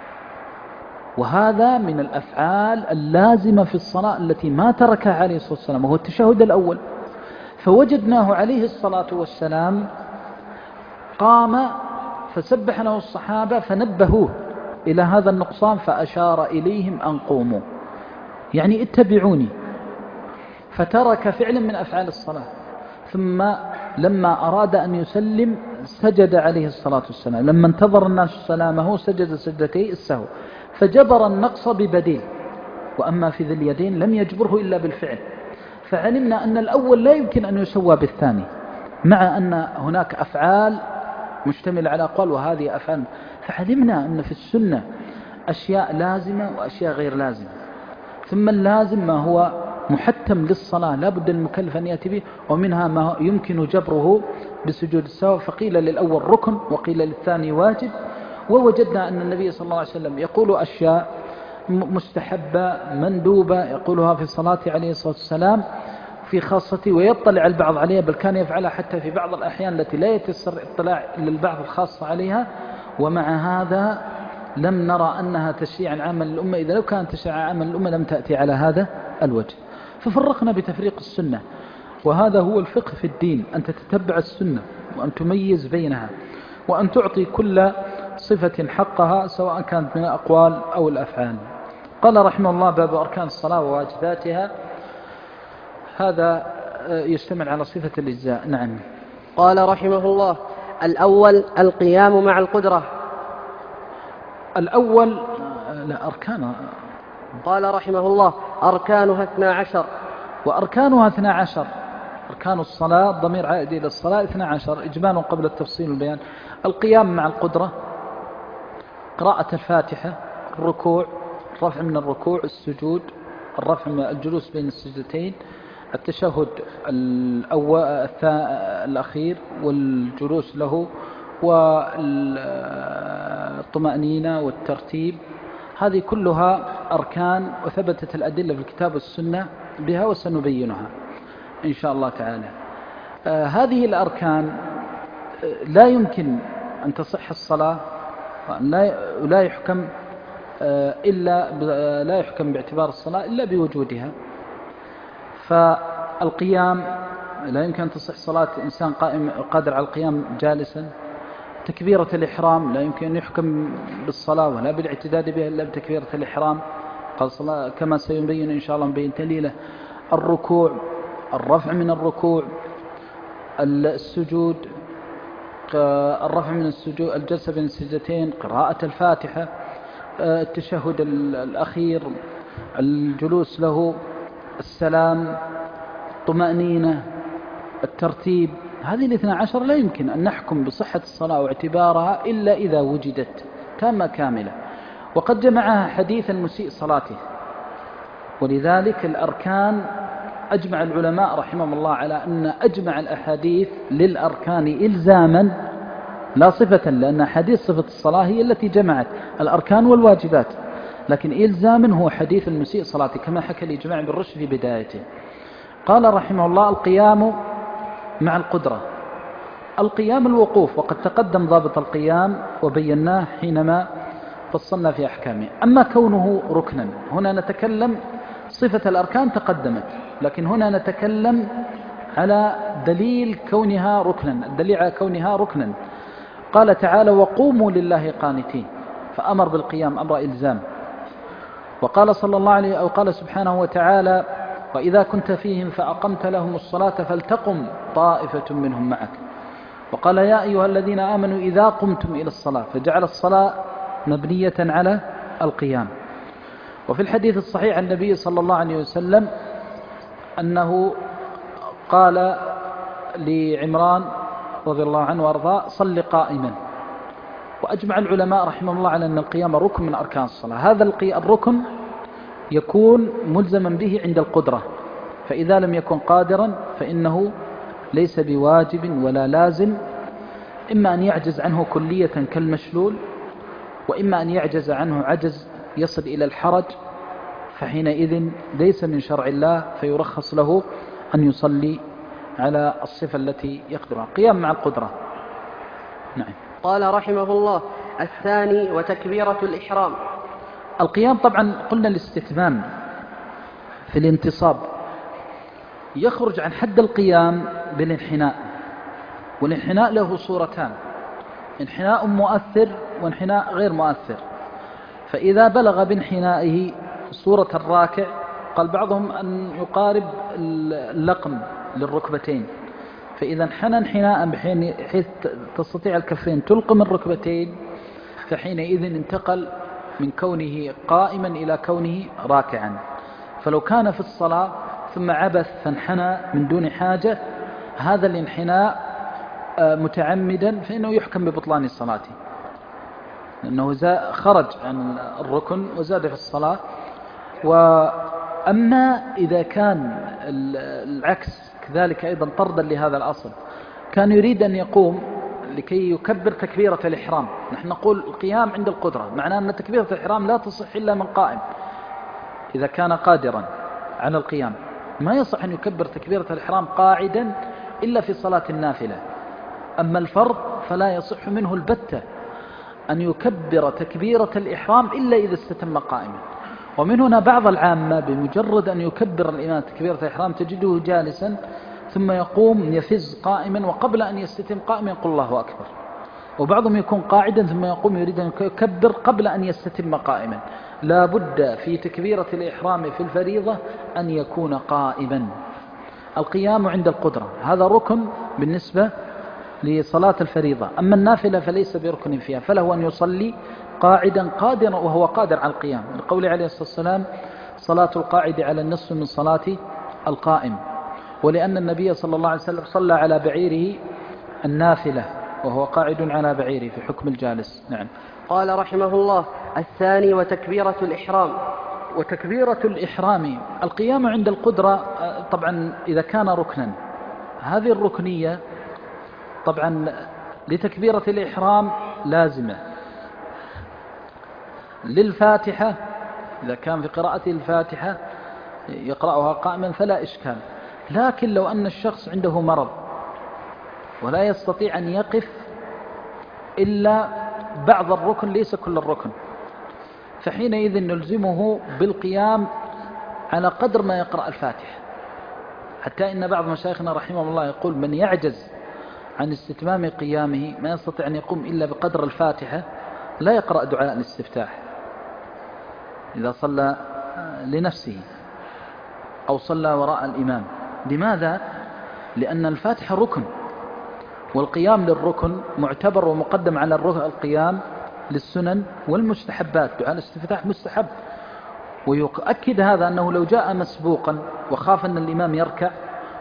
وهذا من الأفعال اللازمة في الصلاة التي ما تركها عليه الصلاة والسلام، وهو التشهد الأول. فوجدناه عليه الصلاة والسلام قام فسبح له الصحابة فنبهوه إلى هذا النقصان، فأشار إليهم أن قوموا، يعني اتبعوني، فترك فعلا من أفعال الصلاة. ثم لما أراد أن يسلم سجد عليه الصلاة والسلام، لما انتظر الناس سلامه سجد سجدتي السهو، فجبر النقص ببديل. وأما في ذي اليدين لم يجبره إلا بالفعل. فعلمنا أن الأول لا يمكن أن يسوى بالثاني، مع أن هناك أفعال مشتمل على أقوال وهذه أفعال. فعلمنا أن في السنة أشياء لازمة وأشياء غير لازمة. ثم اللازم ما هو محتم للصلاة لا بد المكلف أن يأتي به، ومنها ما يمكن جبره بسجود السهو، فقيل للأول ركن وقيل للثاني واجب. ووجدنا أن النبي صلى الله عليه وسلم يقول أشياء مستحبة مندوبة يقولها في صلاة عليه الصلاة والسلام في خاصته، ويطلع البعض عليها، بل كان يفعلها حتى في بعض الأحيان التي لا يتسر اطلاع للبعض الخاصة عليها. ومع هذا لم نرى أنها تشريعا عاما للأمة، إذا لو كانت تشريعا عاما للأمة لم تأتي على هذا الوجه. ففرقنا بتفريق السنة، وهذا هو الفقه في الدين، أن تتبع السنة وأن تميز بينها، وأن تعطي كل صفة حقها سواء كانت من الأقوال أو الأفعال. قال رحمه الله باب أركان الصلاة وواجباتها، هذا يشتمل على صفة الإجزاء. نعم. قال رحمه الله: الأول القيام مع القدرة. الأول لا أركان. قال رحمه الله: أركانها اثنا عشر. وأركانها اثنا عشر، أركان الصلاة ضمير عائد إلى الصلاة اثنا عشر إجمالا قبل التفصيل والبيان. القيام مع القدرة، قراءة الفاتحة، الركوع، الرفع من الركوع، السجود، الرفع من الجلوس بين السجدتين، التشهد الأول الأخير والجلوس له، والطمأنينة والترتيب. هذه كلها أركان وثبتت الأدلة في الكتاب والسنة بها، وسنبينها إن شاء الله تعالى. آه هذه الأركان لا يمكن أن تصح الصلاة، لا يحكم آه إلا لا يحكم باعتبار الصلاة إلا بوجودها. فالقيام لا يمكن أن تصح صلاة إنسان قائم قادر على القيام جالسا. تكبيرة الإحرام لا يمكن أن يحكم بالصلاة ولا بالاعتداد بها إلا بتكبيرة الإحرام، قال صلاة كما سيبين إن شاء الله مبين تليله. الركوع، الرفع من الركوع، السجود، الرفع من السجود، الجلسة بين السجدتين، قراءة الفاتحة، التشهد الأخير، الجلوس له، السلام، الطمأنينة، الترتيب. هذه الاثنى عشر لا يمكن أن نحكم بصحة الصلاة واعتبارها إلا إذا وجدت تامة كاملة، وقد جمعها حديث المسيء صلاته. ولذلك الأركان أجمع العلماء رحمهم الله على أن أجمع الأحاديث للأركان إلزاما لا صفة، لأن حديث صفة الصلاة هي التي جمعت الأركان والواجبات، لكن إلزاما هو حديث المسيء صلاته كما حكى الإجماع بالرشد في بدايته. قال رحمه الله: القيام مع القدرة. القيام الوقوف، وقد تقدم ضابط القيام وبيناه حينما فصلنا في أحكامه. أما كونه ركنا، هنا نتكلم صفة الأركان تقدمت، لكن هنا نتكلم على دليل كونها ركنا، الدليل على كونها ركنا. قال تعالى: وقوموا لله قانتين، فأمر بالقيام أمر إلزام. وقال صلى الله عليه أو قال سبحانه وتعالى: وإذا كنت فيهم فأقمت لهم الصلاة فلتقم طائفة منهم معك. وقال: يا أيها الذين آمنوا إذا قمتم إلى الصلاة، فجعل الصلاة مبنية على القيام. وفي الحديث الصحيح عن النبي صلى الله عليه وسلم أنه قال لعمران رضي الله عنه وارضاه: صل قائما. وأجمع العلماء رحمه الله على أن القيام ركن من أركان الصلاة. هذا الركن يكون ملزما به عند القدرة، فإذا لم يكن قادرا فإنه ليس بواجب ولا لازم، إما أن يعجز عنه كلية كالمشلول، وإما أن يعجز عنه عجز يصل إلى الحرج، فحينئذ ليس من شرع الله، فيرخص له أن يصلي على الصفة التي يقدرها. قيام مع القدرة. نعم. قال رحمه الله: الثاني وتكبيرة الإحرام. القيام طبعا قلنا الاستتمام في الانتصاب، يخرج عن حد القيام بالانحناء، والانحناء له صورتان: انحناء مؤثر وانحناء غير مؤثر. فإذا بلغ بانحنائه صورة الراكع، قال بعضهم أن يقارب اللقم للركبتين، فإذا انحنى انحناء بحيث تستطيع الكفين تلقم الركبتين، فحينئذ انتقل من كونه قائما إلى كونه راكعا. فلو كان في الصلاة ثم عبث فانحنى من دون حاجة، هذا الانحناء متعمدا فإنه يحكم ببطلان صلاته، لأنه خرج عن الركن وزاد في الصلاة. وأما إذا كان العكس كذلك أيضا طردا لهذا الأصل، كان يريد أن يقوم لكي يكبر تكبيرة الإحرام. نحن نقول القيام عند القدرة، معناه أن تكبيرة الإحرام لا تصح إلا من قائم إذا كان قادرا على القيام. ما يصح أن يكبر تكبيرة الإحرام قاعدا إلا في صلاة النافلة. أما الفرض فلا يصح منه البتة أن يكبر تكبيرة الإحرام إلا إذا استتم قائما. ومن هنا بعض العامة بمجرد أن يكبر الإمام تكبيرة الإحرام تجده جالسا ثم يقوم يفز قائما، وقبل أن يستتم قائما يقول الله أكبر. وبعضهم يكون قاعدا ثم يقوم يريد أن يكبر قبل أن يستتم قائما. لا بد في تكبيرة الإحرام في الفريضة أن يكون قائما. القيام عند القدرة هذا ركن بالنسبة لصلاة الفريضة. أما النافلة فليس بركن فيها، فله أن يصلي قاعدا قادرا وهو قادر على القيام، لقوله عليه الصلاة والسلام: صلاة القاعد على النصف من صلاة القائم. ولأن النبي صلى الله عليه وسلم صلى على بعيره النافلة وهو قاعد على بعيره في حكم الجالس. نعم. قال رحمه الله: الثاني وتكبيرة الإحرام. وتكبيرة الإحرام القيام عند القدرة طبعا إذا كان ركنا، هذه الركنية طبعا لتكبيرة الإحرام لازمة. للفاتحة إذا كان في قراءة الفاتحة يقرأها قائما فلا إشكال، لكن لو أن الشخص عنده مرض ولا يستطيع أن يقف إلا بعض الركن ليس كل الركن، فحينئذ نلزمه بالقيام على قدر ما يقرأ الفاتحة. حتى إن بعض مشايخنا رحمه الله يقول: من يعجز عن استتمام قيامه ما يستطيع أن يقوم إلا بقدر الفاتحة لا يقرأ دعاء الاستفتاح إذا صلى لنفسه أو صلى وراء الإمام. لماذا؟ لأن الفاتحة ركن، والقيام للركن معتبر ومقدم على القيام للسنن والمستحبات. دعاء الاستفتاح مستحب. ويؤكد هذا أنه لو جاء مسبوقا وخاف أن الإمام يركع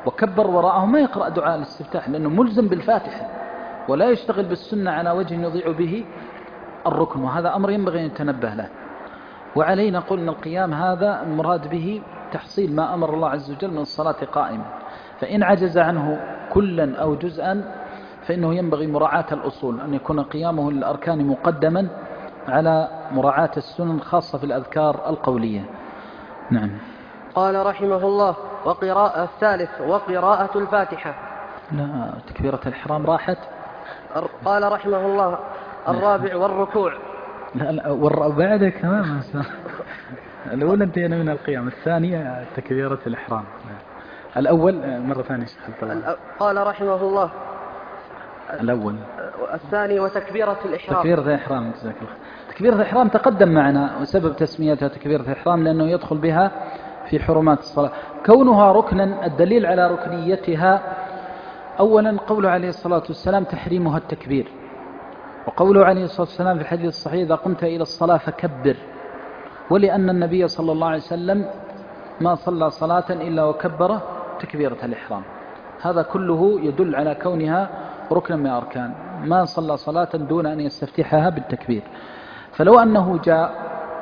وكبر وراءه ما يقرأ دعاء الاستفتاح لأنه ملزم بالفاتحة، ولا يشتغل بالسنة على وجه يضيع به الركن، وهذا أمر ينبغي أن يتنبه له. وعلينا قلنا القيام هذا المراد به تحصيل ما أمر الله عز وجل من الصلاة قائما، فإن عجز عنه كلا أو جزءا فإنه ينبغي مراعاة الأصول، أن يكون قيامه للأركان مقدما على مراعاة السنن خاصة في الأذكار القولية. نعم. قال رحمه الله: وقراءة الثالث وقراءة الفاتحة. لا، تكبيرة الإحرام راحت. قال رحمه الله: الرابع والركوع. لا لا، وبعد كمان الأولى انتهينا من القيام، الثانية تكبيرة الإحرام. الأول مرة ثانية. قال رحمه الله: الأول الثاني وتكبيرة الإحرام. تكبيرة الإحرام، جزاك الله. تكبيرة الإحرام تقدم معنا، وسبب تسميتها تكبيرة الإحرام لأنه يدخل بها في حرمات الصلاة. كونها ركنا، الدليل على ركنيتها أولا قوله عليه الصلاة والسلام تحريمها التكبير، وقوله عليه الصلاة والسلام في الحديث الصحيح: إذا قمت إلى الصلاة فكبر، ولأن النبي صلى الله عليه وسلم ما صلى صلاة إلا وكبر تكبيرة الإحرام. هذا كله يدل على كونها ركنا من أركان، ما صلى صلاة دون أن يستفتحها بالتكبير. فلو أنه جاء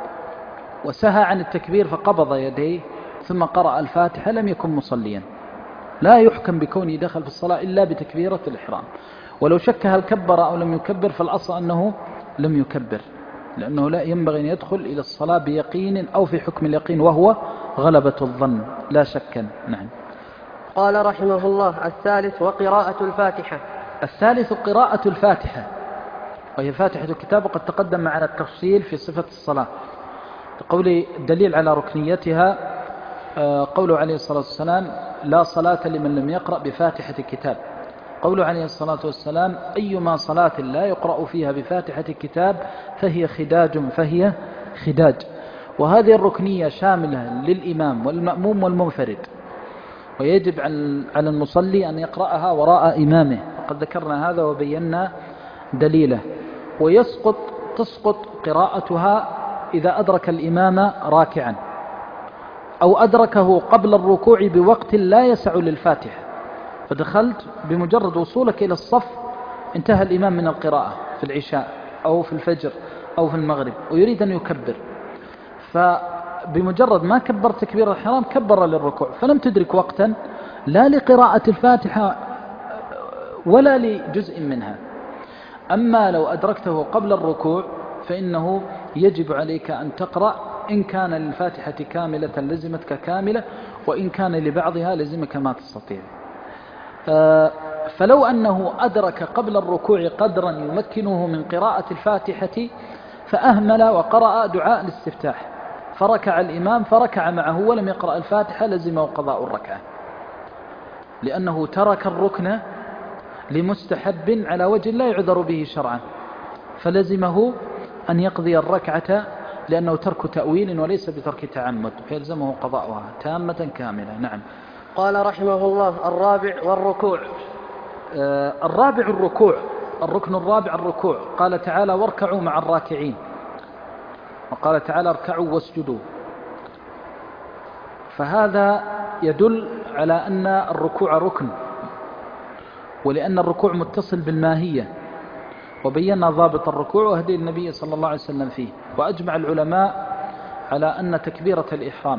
وسهى عن التكبير فقبض يديه ثم قرأ الفاتحة لم يكن مصليا، لا يحكم بكونه دخل في الصلاة إلا بتكبيرة الإحرام. ولو شك هل كبر أو لم يكبر فالأصل أنه لم يكبر، لأنه لا ينبغي أن يدخل إلى الصلاة بيقين أو في حكم اليقين وهو غلبة الظن لا شكا. نعم. قال رحمه الله: الثالث وقراءة الفاتحة. الثالث قراءة الفاتحة، وهي فاتحة الكتاب، وقد تقدم معنا التفصيل في صفة الصلاة. قولي الدليل على ركنيتها قوله عليه الصلاة والسلام: لا صلاة لمن لم يقرأ بفاتحة الكتاب. قوله عليه الصلاة والسلام: أيما صلاة لا يقرأ فيها بفاتحة الكتاب فهي خداج فهي خداج. وهذه الركنية شاملة للإمام والمأموم والمنفرد، ويجب على المصلي أن يقرأها وراء إمامه، وقد ذكرنا هذا وبينا دليله. ويسقط تسقط قراءتها إذا أدرك الإمام راكعا أو أدركه قبل الركوع بوقت لا يسع للفاتحة، فدخلت بمجرد وصولك إلى الصف انتهى الإمام من القراءة في العشاء أو في الفجر أو في المغرب ويريد أن يكبر، فبمجرد ما كبر تكبير الإحرام كبر للركوع، فلم تدرك وقتا لا لقراءة الفاتحة ولا لجزء منها. أما لو أدركته قبل الركوع فإنه يجب عليك أن تقرأ، إن كان للفاتحة كاملة لزمتك كاملة، وإن كان لبعضها لزمك ما تستطيع. فلو أنه أدرك قبل الركوع قدرا يمكنه من قراءة الفاتحة فأهمل وقرأ دعاء الاستفتاح فركع الإمام فركع معه ولم يقرأ الفاتحة لزمه قضاء الركعة، لأنه ترك الركن لمستحب على وجه لا يعذر به شرعا، فلزمه أن يقضي الركعة لأنه ترك تأويل وليس بترك تعمد، فيلزمه قضاءها تامة كاملة. نعم. قال رحمه الله: الرابع والركوع. آه الرابع الركوع، الركن الرابع الركوع. قال تعالى: واركعوا مع الراكعين، وقال تعالى: اركعوا واسجدوا. فهذا يدل على أن الركوع ركن، ولأن الركوع متصل بالماهية، وبينا ضابط الركوع وهدي النبي صلى الله عليه وسلم فيه. وأجمع العلماء على أن تكبيرة الإحرام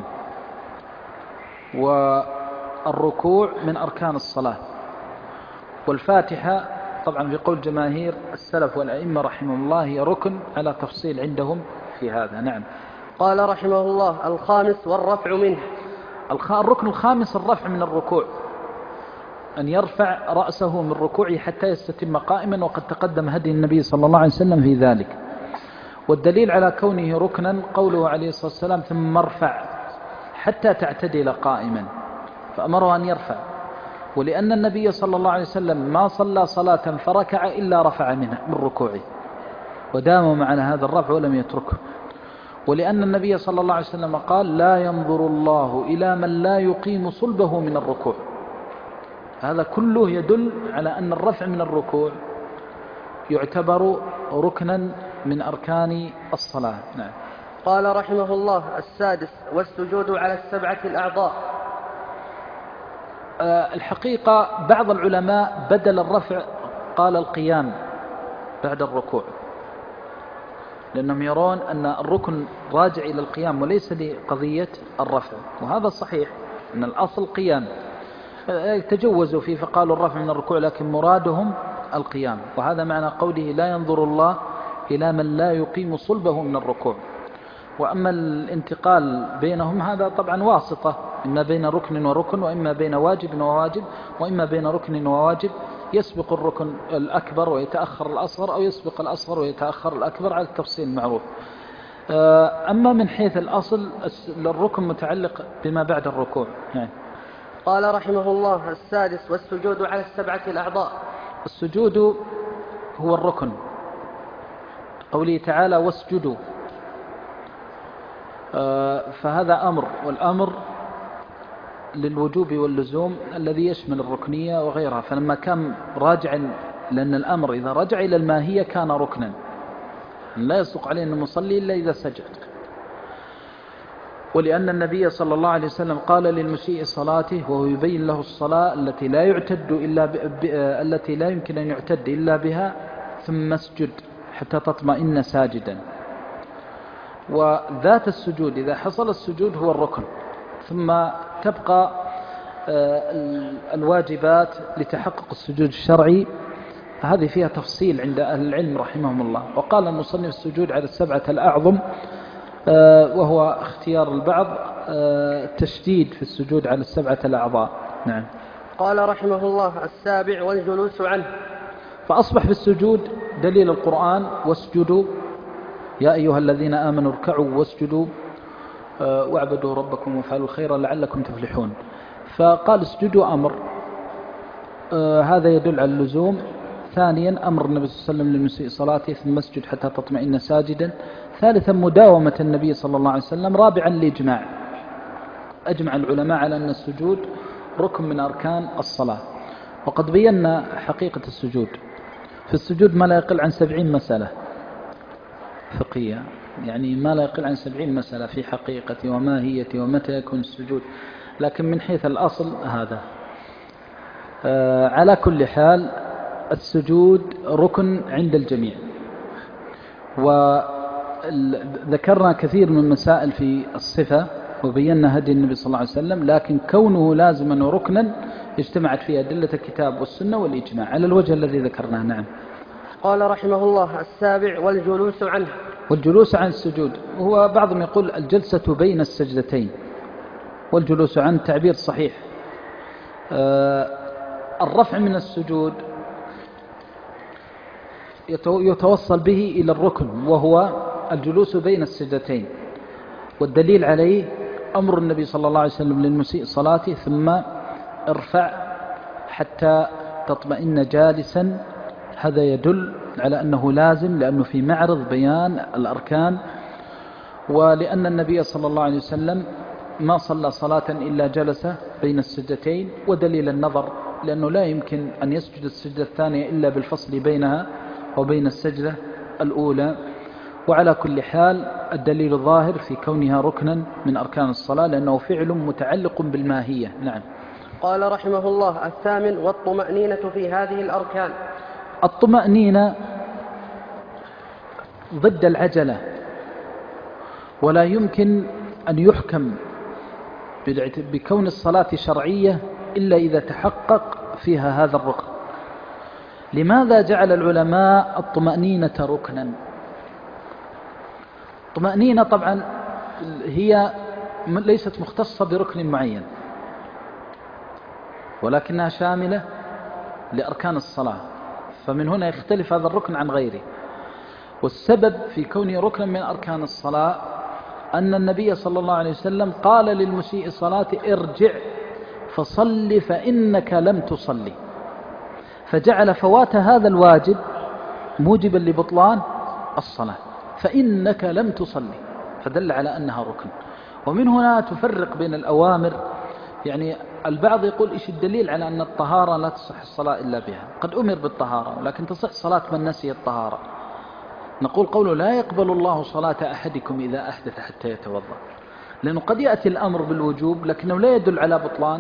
والركوع من أركان الصلاة، والفاتحة طبعا في قول جماهير السلف والأئمة رحمهم الله هي ركن على تفصيل عندهم في هذا. نعم. قال رحمه الله: الخامس والرفع منه. الركن الخامس الرفع من الركوع، أن يرفع رأسه من ركوعه حتى يستتم قائما، وقد تقدم هدي النبي صلى الله عليه وسلم في ذلك. والدليل على كونه ركنا قوله عليه الصلاة والسلام: ثم ارفع حتى تعتدل قائما، فأمره أن يرفع. ولأن النبي صلى الله عليه وسلم ما صلى صلاة فركع إلا رفع منها من ركوعه، وداموا معنا هذا الرفع ولم يتركه. ولأن النبي صلى الله عليه وسلم قال: لا ينظر الله إلى من لا يقيم صلبه من الركوع. هذا كله يدل على أن الرفع من الركوع يعتبر ركنا من أركان الصلاة. نعم. قال رحمه الله: السادس والسجود على السبعة الأعضاء. الحقيقة بعض العلماء بدل الرفع قال القيام بعد الركوع، لأنهم يرون أن الركن راجع إلى القيام وليس لقضية الرفع، وهذا صحيح أن الأصل قيام، تجوزوا فيه فقالوا الرفع من الركوع، لكن مرادهم القيام، وهذا معنى قوله لا ينظر الله إلى من لا يقيم صلبه من الركوع. وأما الانتقال بينهم هذا طبعا واسطة، إما بين ركن وركن، وإما بين واجب وواجب، وإما بين ركن وواجب، يسبق الركن الأكبر ويتأخر الأصغر، أو يسبق الأصغر ويتأخر الأكبر، على التفصيل المعروف. أما من حيث الأصل الركن متعلق بما بعد الركوع. يعني قال رحمه الله: السادس والسجود على السبعة الأعضاء. السجود هو الركن، قوله تعالى واسجدوا، فهذا أمر، والأمر للوجوب واللزوم الذي يشمل الركنية وغيرها، فلما كان راجعا، لأن الأمر إذا رجع إلى الماهية كان ركنا، لا يصدق عليه أن المصلي إلا إذا سجد، ولأن النبي صلى الله عليه وسلم قال للمسيء صلاته وهو يبين له الصلاة التي لا يعتد إلا ب... ب... التي لا يمكن أن يعتد إلا بها، ثم اسجد حتى تطمئن ساجدا. وذات السجود إذا حصل السجود هو الركن، ثم تبقى الواجبات لتحقق السجود الشرعي، هذه فيها تفصيل عند أهل العلم رحمهم الله. وقال المصنف السجود على السبعة الأعظم، وهو اختيار البعض تشديد في السجود على السبعة الأعضاء. نعم. قال رحمه الله: السابع والجلوس عنه. فأصبح في السجود دليل القرآن: واسجدوا يا أيها الذين آمنوا اركعوا واسجدوا واعبدوا ربكم وافعلوا الخير لعلكم تفلحون. فقال اسجدوا أمر، هذا يدل على اللزوم. ثانيا أمر النبي صلى الله عليه وسلم للمسيء صلاته ثم اسجد حتى تطمئن ساجدا. ثالثا مداومة النبي صلى الله عليه وسلم. رابعا الإجماع، أجمع العلماء على أن السجود ركن من أركان الصلاة. وقد بينا حقيقة السجود، في السجود ما لا يقل عن سبعين مسألة فقهية، يعني ما لا يقل عن سبعين مسألة في حقيقة وماهية ومتى يكون السجود، لكن من حيث الأصل هذا. آه على كل حال السجود ركن عند الجميع، وذكرنا كثير من مسائل في الصفة وبينا هدي النبي صلى الله عليه وسلم، لكن كونه لازما وركنا اجتمعت فيه أدلة الكتاب والسنة والإجماع على الوجه الذي ذكرناه. نعم. قال رحمه الله: السابع والجلوس عنه. والجلوس عن السجود، وهو بعضهم يقول الجلسة بين السجدتين، والجلوس عن تعبير صحيح. آه الرفع من السجود يتوصل به إلى الركن، وهو الجلوس بين السجدتين، والدليل عليه أمر النبي صلى الله عليه وسلم للمسيء صلاته ثم ارفع حتى تطمئن جالسا. هذا يدل على أنه لازم، لأنه في معرض بيان الأركان، ولأن النبي صلى الله عليه وسلم ما صلى صلاة إلا جلس بين السجدتين. ودليل النظر، لأنه لا يمكن أن يسجد السجدة الثانية إلا بالفصل بينها وبين السجدة الأولى. وعلى كل حال الدليل الظاهر في كونها ركنا من أركان الصلاة، لأنه فعل متعلق بالماهية. نعم. قال رحمه الله: الثامن والطمأنينة في هذه الأركان. الطمأنينة ضد العجلة، ولا يمكن أن يحكم بكون الصلاة شرعية إلا إذا تحقق فيها هذا الركن. لماذا جعل العلماء الطمأنينة ركنا؟ الطمأنينة طبعا هي ليست مختصة بركن معين، ولكنها شاملة لأركان الصلاة، فمن هنا يختلف هذا الركن عن غيره. والسبب في كونه ركنا من أركان الصلاة أن النبي صلى الله عليه وسلم قال للمسيء صلاة: ارجع فصل فإنك لم تصلي، فجعل فوات هذا الواجب موجبا لبطلان الصلاة، فإنك لم تصلي، فدل على أنها ركن. ومن هنا تفرق بين الأوامر، يعني البعض يقول إيش الدليل على أن الطهارة لا تصح الصلاة إلا بها؟ قد أمر بالطهارة، ولكن تصح صلاة من نسي الطهارة. نقول قوله: لا يقبل الله صلاة أحدكم إذا أحدث حتى يتوضأ، لأنه قد يأتي الأمر بالوجوب لكنه لا يدل على بطلان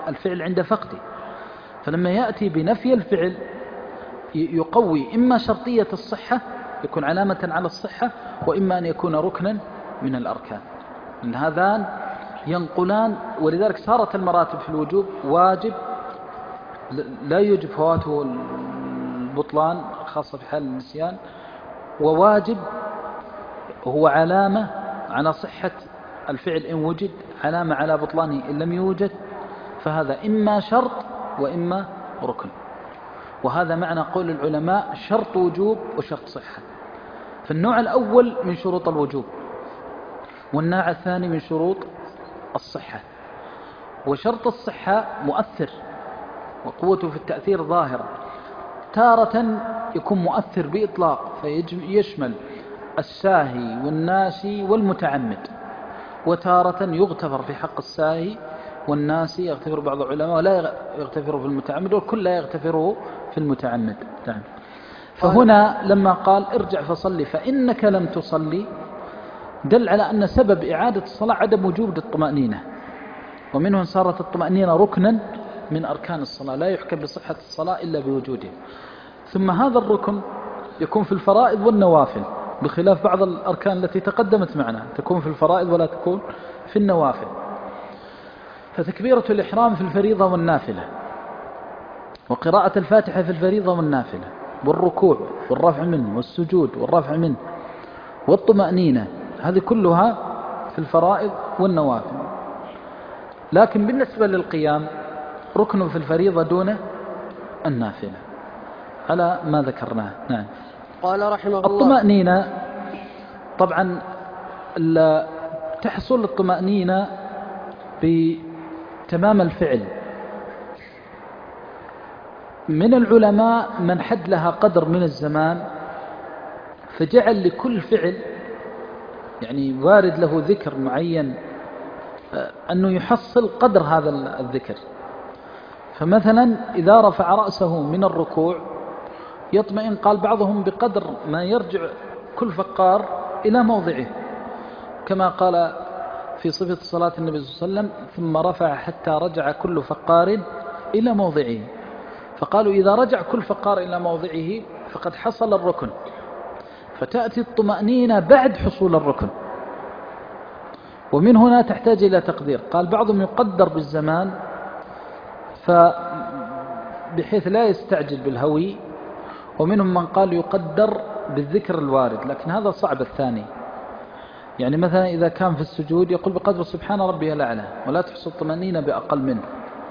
الفعل عند فقده. فلما يأتي بنفي الفعل يقوي إما شرطية الصحة يكون علامة على الصحة، وإما أن يكون ركنا من الأركان، لأن هذان ينقلان. ولذلك صارت المراتب في الوجوب: واجب لا يوجب فواته البطلان خاصة في حال النسيان، وواجب هو علامة على صحة الفعل إن وجد، علامة على بطلانه إن لم يوجد، فهذا إما شرط وإما ركن. وهذا معنى قول العلماء: شرط وجوب وشرط صحة. فالنوع الأول من شروط الوجوب، والنوع الثاني من شروط الصحة. وشرط الصحة مؤثر وقوته في التأثير ظاهرة، تارة يكون مؤثر بإطلاق فيشمل الساهي والناسي والمتعمد، وتارة يغتفر في حق الساهي والناسي، يغتفر بعض العلماء ولا يغتفره في المتعمد، والكل لا يغتفره في المتعمد. نعم. فهنا لما قال ارجع فصلي فإنك لم تصلي، دل على أن سبب إعادة الصلاة عدم وجود الطمأنينة، ومنه صارت الطمأنينة ركنا من أركان الصلاة لا يحكم بصحة الصلاة إلا بوجوده. ثم هذا الركن يكون في الفرائض والنوافل، بخلاف بعض الأركان التي تقدمت معنا تكون في الفرائض ولا تكون في النوافل. فتكبيرة الإحرام في الفريضة والنافلة، وقراءة الفاتحة في الفريضة والنافلة، والركوع والرفع منه، والسجود والرفع منه، والطمأنينة، هذه كلها في الفرائض والنوافل. لكن بالنسبة للقيام ركن في الفريضة دون النافلة على ما ذكرناه. نعم. قال رحمه الله: الطمأنينة طبعا تحصل الطمأنينة بتمام الفعل. من العلماء من حد لها قدر من الزمان، فجعل لكل فعل يعني وارد له ذكر معين أنه يحصل قدر هذا الذكر. فمثلا إذا رفع رأسه من الركوع يطمئن، قال بعضهم بقدر ما يرجع كل فقار إلى موضعه، كما قال في صفة صلاة النبي صلى الله عليه وسلم: ثم رفع حتى رجع كل فقار إلى موضعه. فقالوا إذا رجع كل فقار إلى موضعه فقد حصل الركن، فتأتي الطمأنينة بعد حصول الركن. ومن هنا تحتاج إلى تقدير، قال بعضهم يقدر بالزمان بحيث لا يستعجل بالهوي، ومنهم من قال يقدر بالذكر الوارد، لكن هذا صعب الثاني. يعني مثلا إذا كان في السجود يقول بقدر سبحان ربي الأعلى، ولا تحصل الطمأنينة بأقل منه،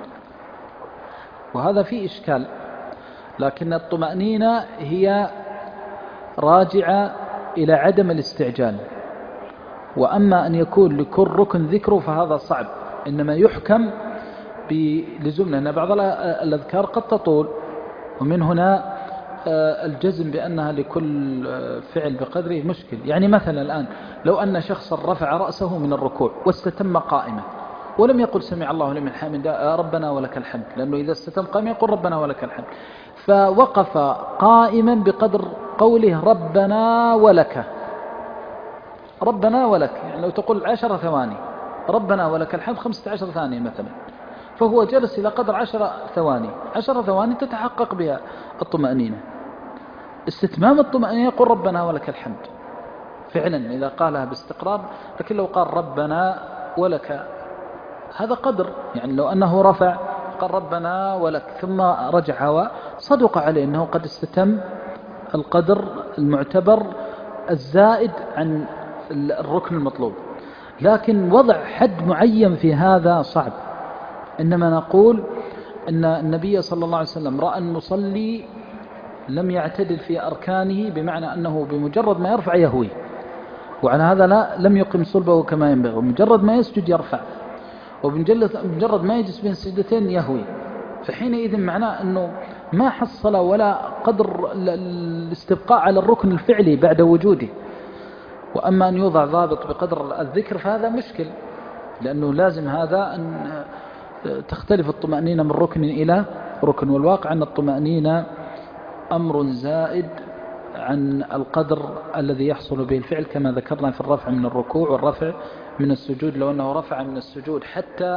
وهذا فيه إشكال. لكن الطمأنينة هي راجعة إلى عدم الاستعجال، وأما أن يكون لكل ركن ذكره فهذا صعب، إنما يحكم بلزوم، لأن بعض الأذكار قد تطول، ومن هنا الجزم بأنها لكل فعل بقدره مشكل. يعني مثلا الآن لو أن شخصا رفع رأسه من الركوع واستتم قائمة ولم يقل سمع الله لمن حمده ربنا ولك الحمد، لأنه إذا استتم قائمة يقول ربنا ولك الحمد، فوقف قائما بقدر قوله ربنا ولك ربنا ولك، يعني لو تقول عشر ثواني ربنا ولك الحمد خمسة عشر ثانية مثلا، فهو جلس إلى قدر عشر ثواني عشر ثواني تتحقق بها الطمأنينة. استتمام الطمأنينة يقول ربنا ولك الحمد فعلا إذا قالها باستقرار، لكن لو قال ربنا ولك هذا قدر، يعني لو أنه رفع قال ربنا ولك ثم رجع وصدق عليه أنه قد استتم القدر المعتبر الزائد عن الركن المطلوب. لكن وضع حد معين في هذا صعب، إنما نقول أن النبي صلى الله عليه وسلم رأى المصلي لم يعتدل في أركانه، بمعنى أنه بمجرد ما يرفع يهوي، وعلى هذا لا لم يقم صلبه كما ينبغي، ومجرد ما يسجد يرفع، وبمجرد ما يجلس بين السجدتين يهوي، فحينئذ معناه أنه ما حصل ولا قدر الاستبقاء على الركن الفعلي بعد وجوده. وأما أن يوضع ضابط بقدر الذكر فهذا مشكل، لأنه لازم هذا أن تختلف الطمأنينة من ركن إلى ركن، والواقع أن الطمأنينة أمر زائد عن القدر الذي يحصل به الفعل، كما ذكرنا في الرفع من الركوع والرفع من السجود. لو أنه رفع من السجود حتى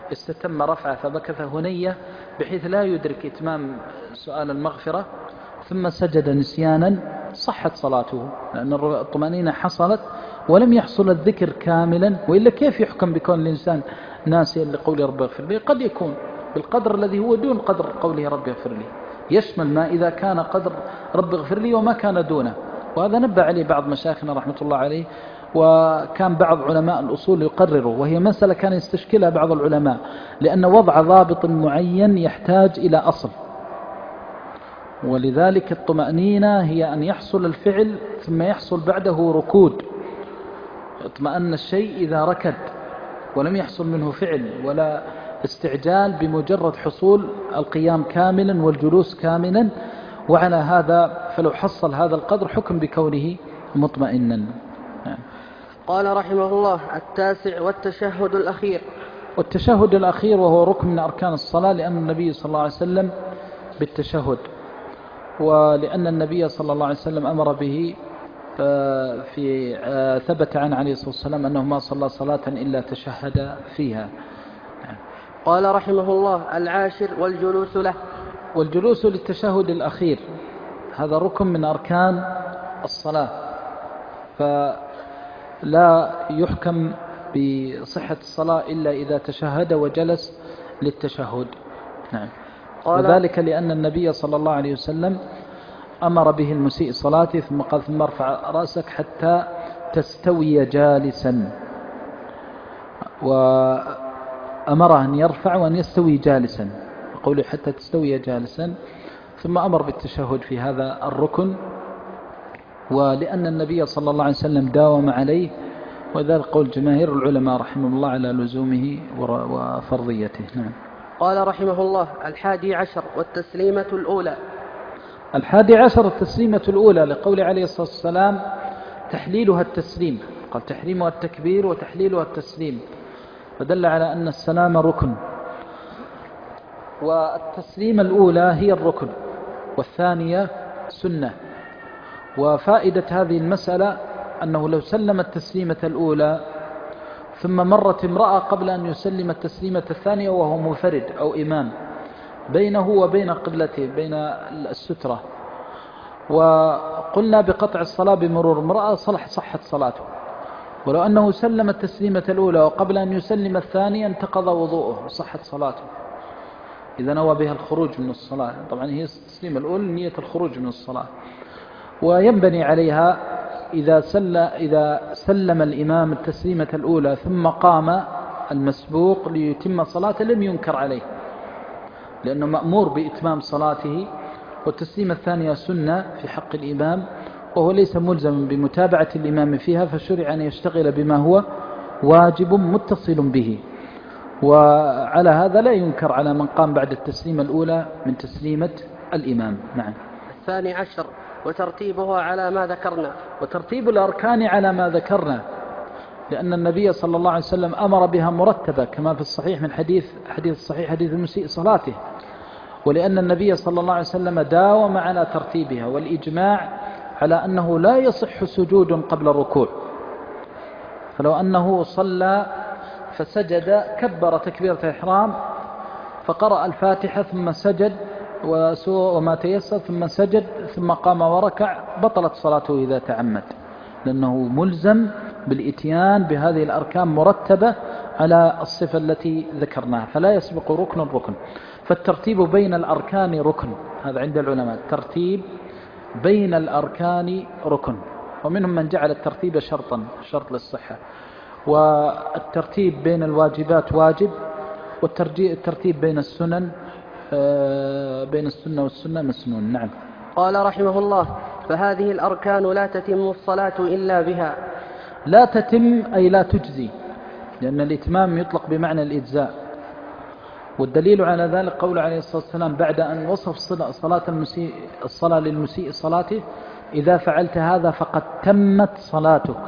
استتم رفعه فمكث هنية بحيث لا يدرك إتمام سؤال المغفرة ثم سجد نسيانا صحت صلاته، لأن الطمأنينة حصلت ولم يحصل الذكر كاملا. وإلا كيف يحكم بكون الإنسان ناسيا لقول رب اغفر لي؟ قد يكون بالقدر الذي هو دون قدر قوله رب اغفر لي، يشمل ما إذا كان قدر رب اغفر لي وما كان دونه. وهذا نبه عليه بعض مشايخنا رحمة الله عليه، وكان بعض علماء الأصول يقرروا، وهي مسألة كان يستشكلها بعض العلماء، لأن وضع ضابط معين يحتاج إلى أصل، ولذلك الطمأنينة هي أن يحصل الفعل ثم يحصل بعده ركود. اطمأن الشيء إذا ركد ولم يحصل منه فعل ولا استعجال بمجرد حصول القيام كاملا والجلوس كاملا، وعلى هذا فلو حصل هذا القدر حكم بكونه مطمئنا. قال رحمه الله: التاسع والتشهد الأخير. والتشهد الأخير وهو ركن من أركان الصلاة، لأن النبي صلى الله عليه وسلم بالتشهد، ولأن النبي صلى الله عليه وسلم أمر به في ثبت عن عليه الصلاة والسلام أنه ما صلى صلاة إلا تشهد فيها. قال رحمه الله: العاشر والجلوس له. والجلوس للتشهد الأخير هذا ركن من أركان الصلاة، فلا يحكم بصحة الصلاة إلا إذا تشهد وجلس للتشهد. نعم. وذلك لأن النبي صلى الله عليه وسلم أمر به المسيء صلاته ثم قال: ثم ارفع رأسك حتى تستوي جالسا، وأمره أن يرفع وأن يستوي جالسا، قوله حتى تستوي جالسا، ثم أمر بالتشهد في هذا الركن، ولأن النبي صلى الله عليه وسلم داوم عليه، وذلك قول جماهير العلماء رحمه الله على لزومه وفرضيته. نعم. قال رحمه الله: الحادي عشر والتسليمة الأولى. الحادي عشر التسليمة الأولى، لقول عليه الصلاة والسلام: تحليلها التسليم، قال تحريمها التكبير وتحليلها التسليم، فدل على أن السلام ركن. والتسليمة الأولى هي الركن والثانية سنة. وفائدة هذه المسألة أنه لو سلم التسليمة الأولى ثم مرت امرأة قبل أن يسلم التسليمة الثانية وهو منفرد أو إمام بينه وبين قبلته بين السترة، وقلنا بقطع الصلاة بمرور امرأة صلح صحت صلاته، ولو أنه سلم التسليمة الأولى وقبل أن يسلم الثانية انتقض وضوءه وصحت صلاته إذا نوى بها الخروج من الصلاة. طبعا هي التسليمة الأولى نية الخروج من الصلاة، وينبني عليها إذا, سل إذا سلم الإمام التسليمة الأولى ثم قام المسبوق ليتم صلاته لم ينكر عليه، لأنه مأمور بإتمام صلاته، والتسليمة الثانية سنة في حق الإمام، وهو ليس ملزم بمتابعة الإمام فيها، فشرع أن يشتغل بما هو واجب متصل به، وعلى هذا لا ينكر على من قام بعد التسليمة الأولى من تسليمة الإمام. نعم. الثاني عشر وترتيبها على ما ذكرنا. وترتيب الأركان على ما ذكرنا، لأن النبي صلى الله عليه وسلم أمر بها مرتبة كما في الصحيح من حديث حديث الصحيح حديث المسيء صلاته، ولأن النبي صلى الله عليه وسلم داوم على ترتيبها، والإجماع على أنه لا يصح سجود قبل الركوع، فلو أنه صلى فسجد كبر تكبيرة الإحرام فقرأ الفاتحة ثم سجد وما تيسر ثم سجد ثم قام وركع بطلت صلاته إذا تعمد، لأنه ملزم بالإتيان بهذه الأركان مرتبة على الصفة التي ذكرناها، فلا يسبق ركن الركن. فالترتيب بين الأركان ركن، هذا عند العلماء، الترتيب بين الأركان ركن، ومنهم من جعل الترتيب شرطا شرط للصحة، والترتيب بين الواجبات واجب، والترتيب بين السنن بين السنة والسنة مسنون. نعم. قال رحمه الله: فهذه الأركان لا تتم الصلاة إلا بها. لا تتم أي لا تجزي، لأن الإتمام يطلق بمعنى الإجزاء، والدليل على ذلك قول عليه الصلاة والسلام بعد أن وصف صلاة المسيء الصلاة للمسيء صلاته: إذا فعلت هذا فقد تمت صلاتك.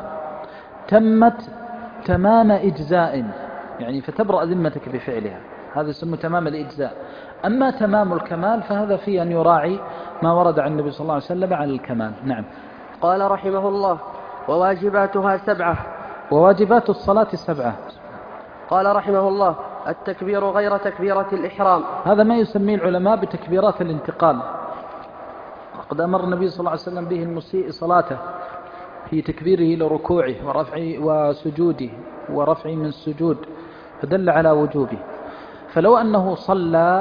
تمت تمام إجزاء، يعني فتبرأ ذمتك بفعلها، هذا يسمى تمام الإجزاء. أما تمام الكمال فهذا فيه أن يراعي ما ورد عن النبي صلى الله عليه وسلم على الكمال. نعم. قال رحمه الله: وواجباتها سبعة. وواجبات الصلاة سبعة. قال رحمه الله: التكبير غير تكبيرة الإحرام. هذا ما يسميه العلماء بتكبيرات الانتقال. وقد أمر النبي صلى الله عليه وسلم به المسيء صلاته في تكبيره لركوعه ورفعه وسجوده ورفعه من السجود، فدل على وجوبه. فلو أنه صلى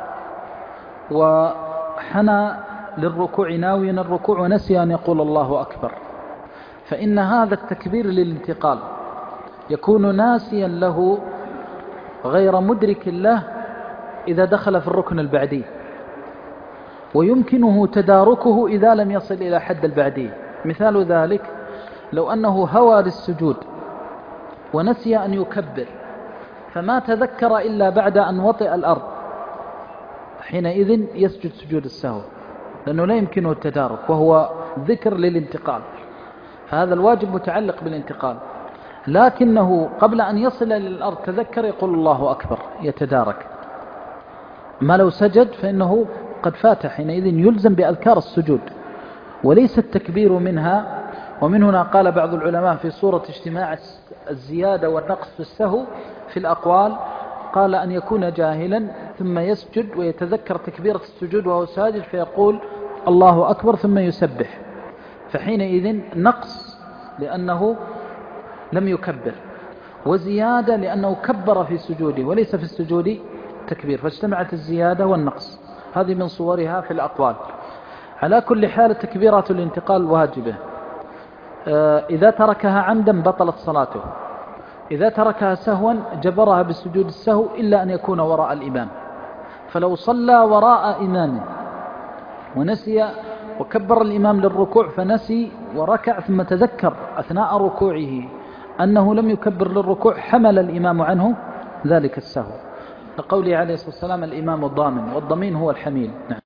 وحنى للركوع ناويا الركوع ونسي أن يقول الله أكبر، فإن هذا التكبير للانتقال يكون ناسيا له غير مدرك له إذا دخل في الركن البعدي، ويمكنه تداركه إذا لم يصل إلى حد البعدي. مثال ذلك لو أنه هوى للسجود ونسي أن يكبر فما تذكر إلا بعد أن وطئ الأرض، حينئذ يسجد سجود السهو لأنه لا يمكنه التدارك، وهو ذكر للانتقال، فهذا الواجب متعلق بالانتقال. لكنه قبل أن يصل للأرض تذكر يقول الله أكبر يتدارك. ما لو سجد فإنه قد فات، حينئذ يلزم بأذكار السجود وليس التكبير منها. ومن هنا قال بعض العلماء في صورة اجتماع الزيادة والنقص في السهو في الأقوال، قال أن يكون جاهلا ثم يسجد ويتذكر تكبيرة السجود وهو ساجد فيقول الله أكبر ثم يسبح، فحينئذ نقص لأنه لم يكبر، وزيادة لأنه كبر في سجوده وليس في السجود تكبير، فاجتمعت الزيادة والنقص. هذه من صورها في الأقوال. على كل حال تكبيرات الانتقال واجبة. إذا تركها عمدا بطلت صلاته، إذا تركها سهوا جبرها بسجود السهو إلا أن يكون وراء الإمام. فلو صلى وراء إمامه ونسي وكبر الإمام للركوع فنسي وركع ثم تذكر أثناء ركوعه أنه لم يكبر للركوع، حمل الإمام عنه ذلك السهو، لقوله عليه الصلاة والسلام الإمام الضامن، والضمين هو الحميل. نعم.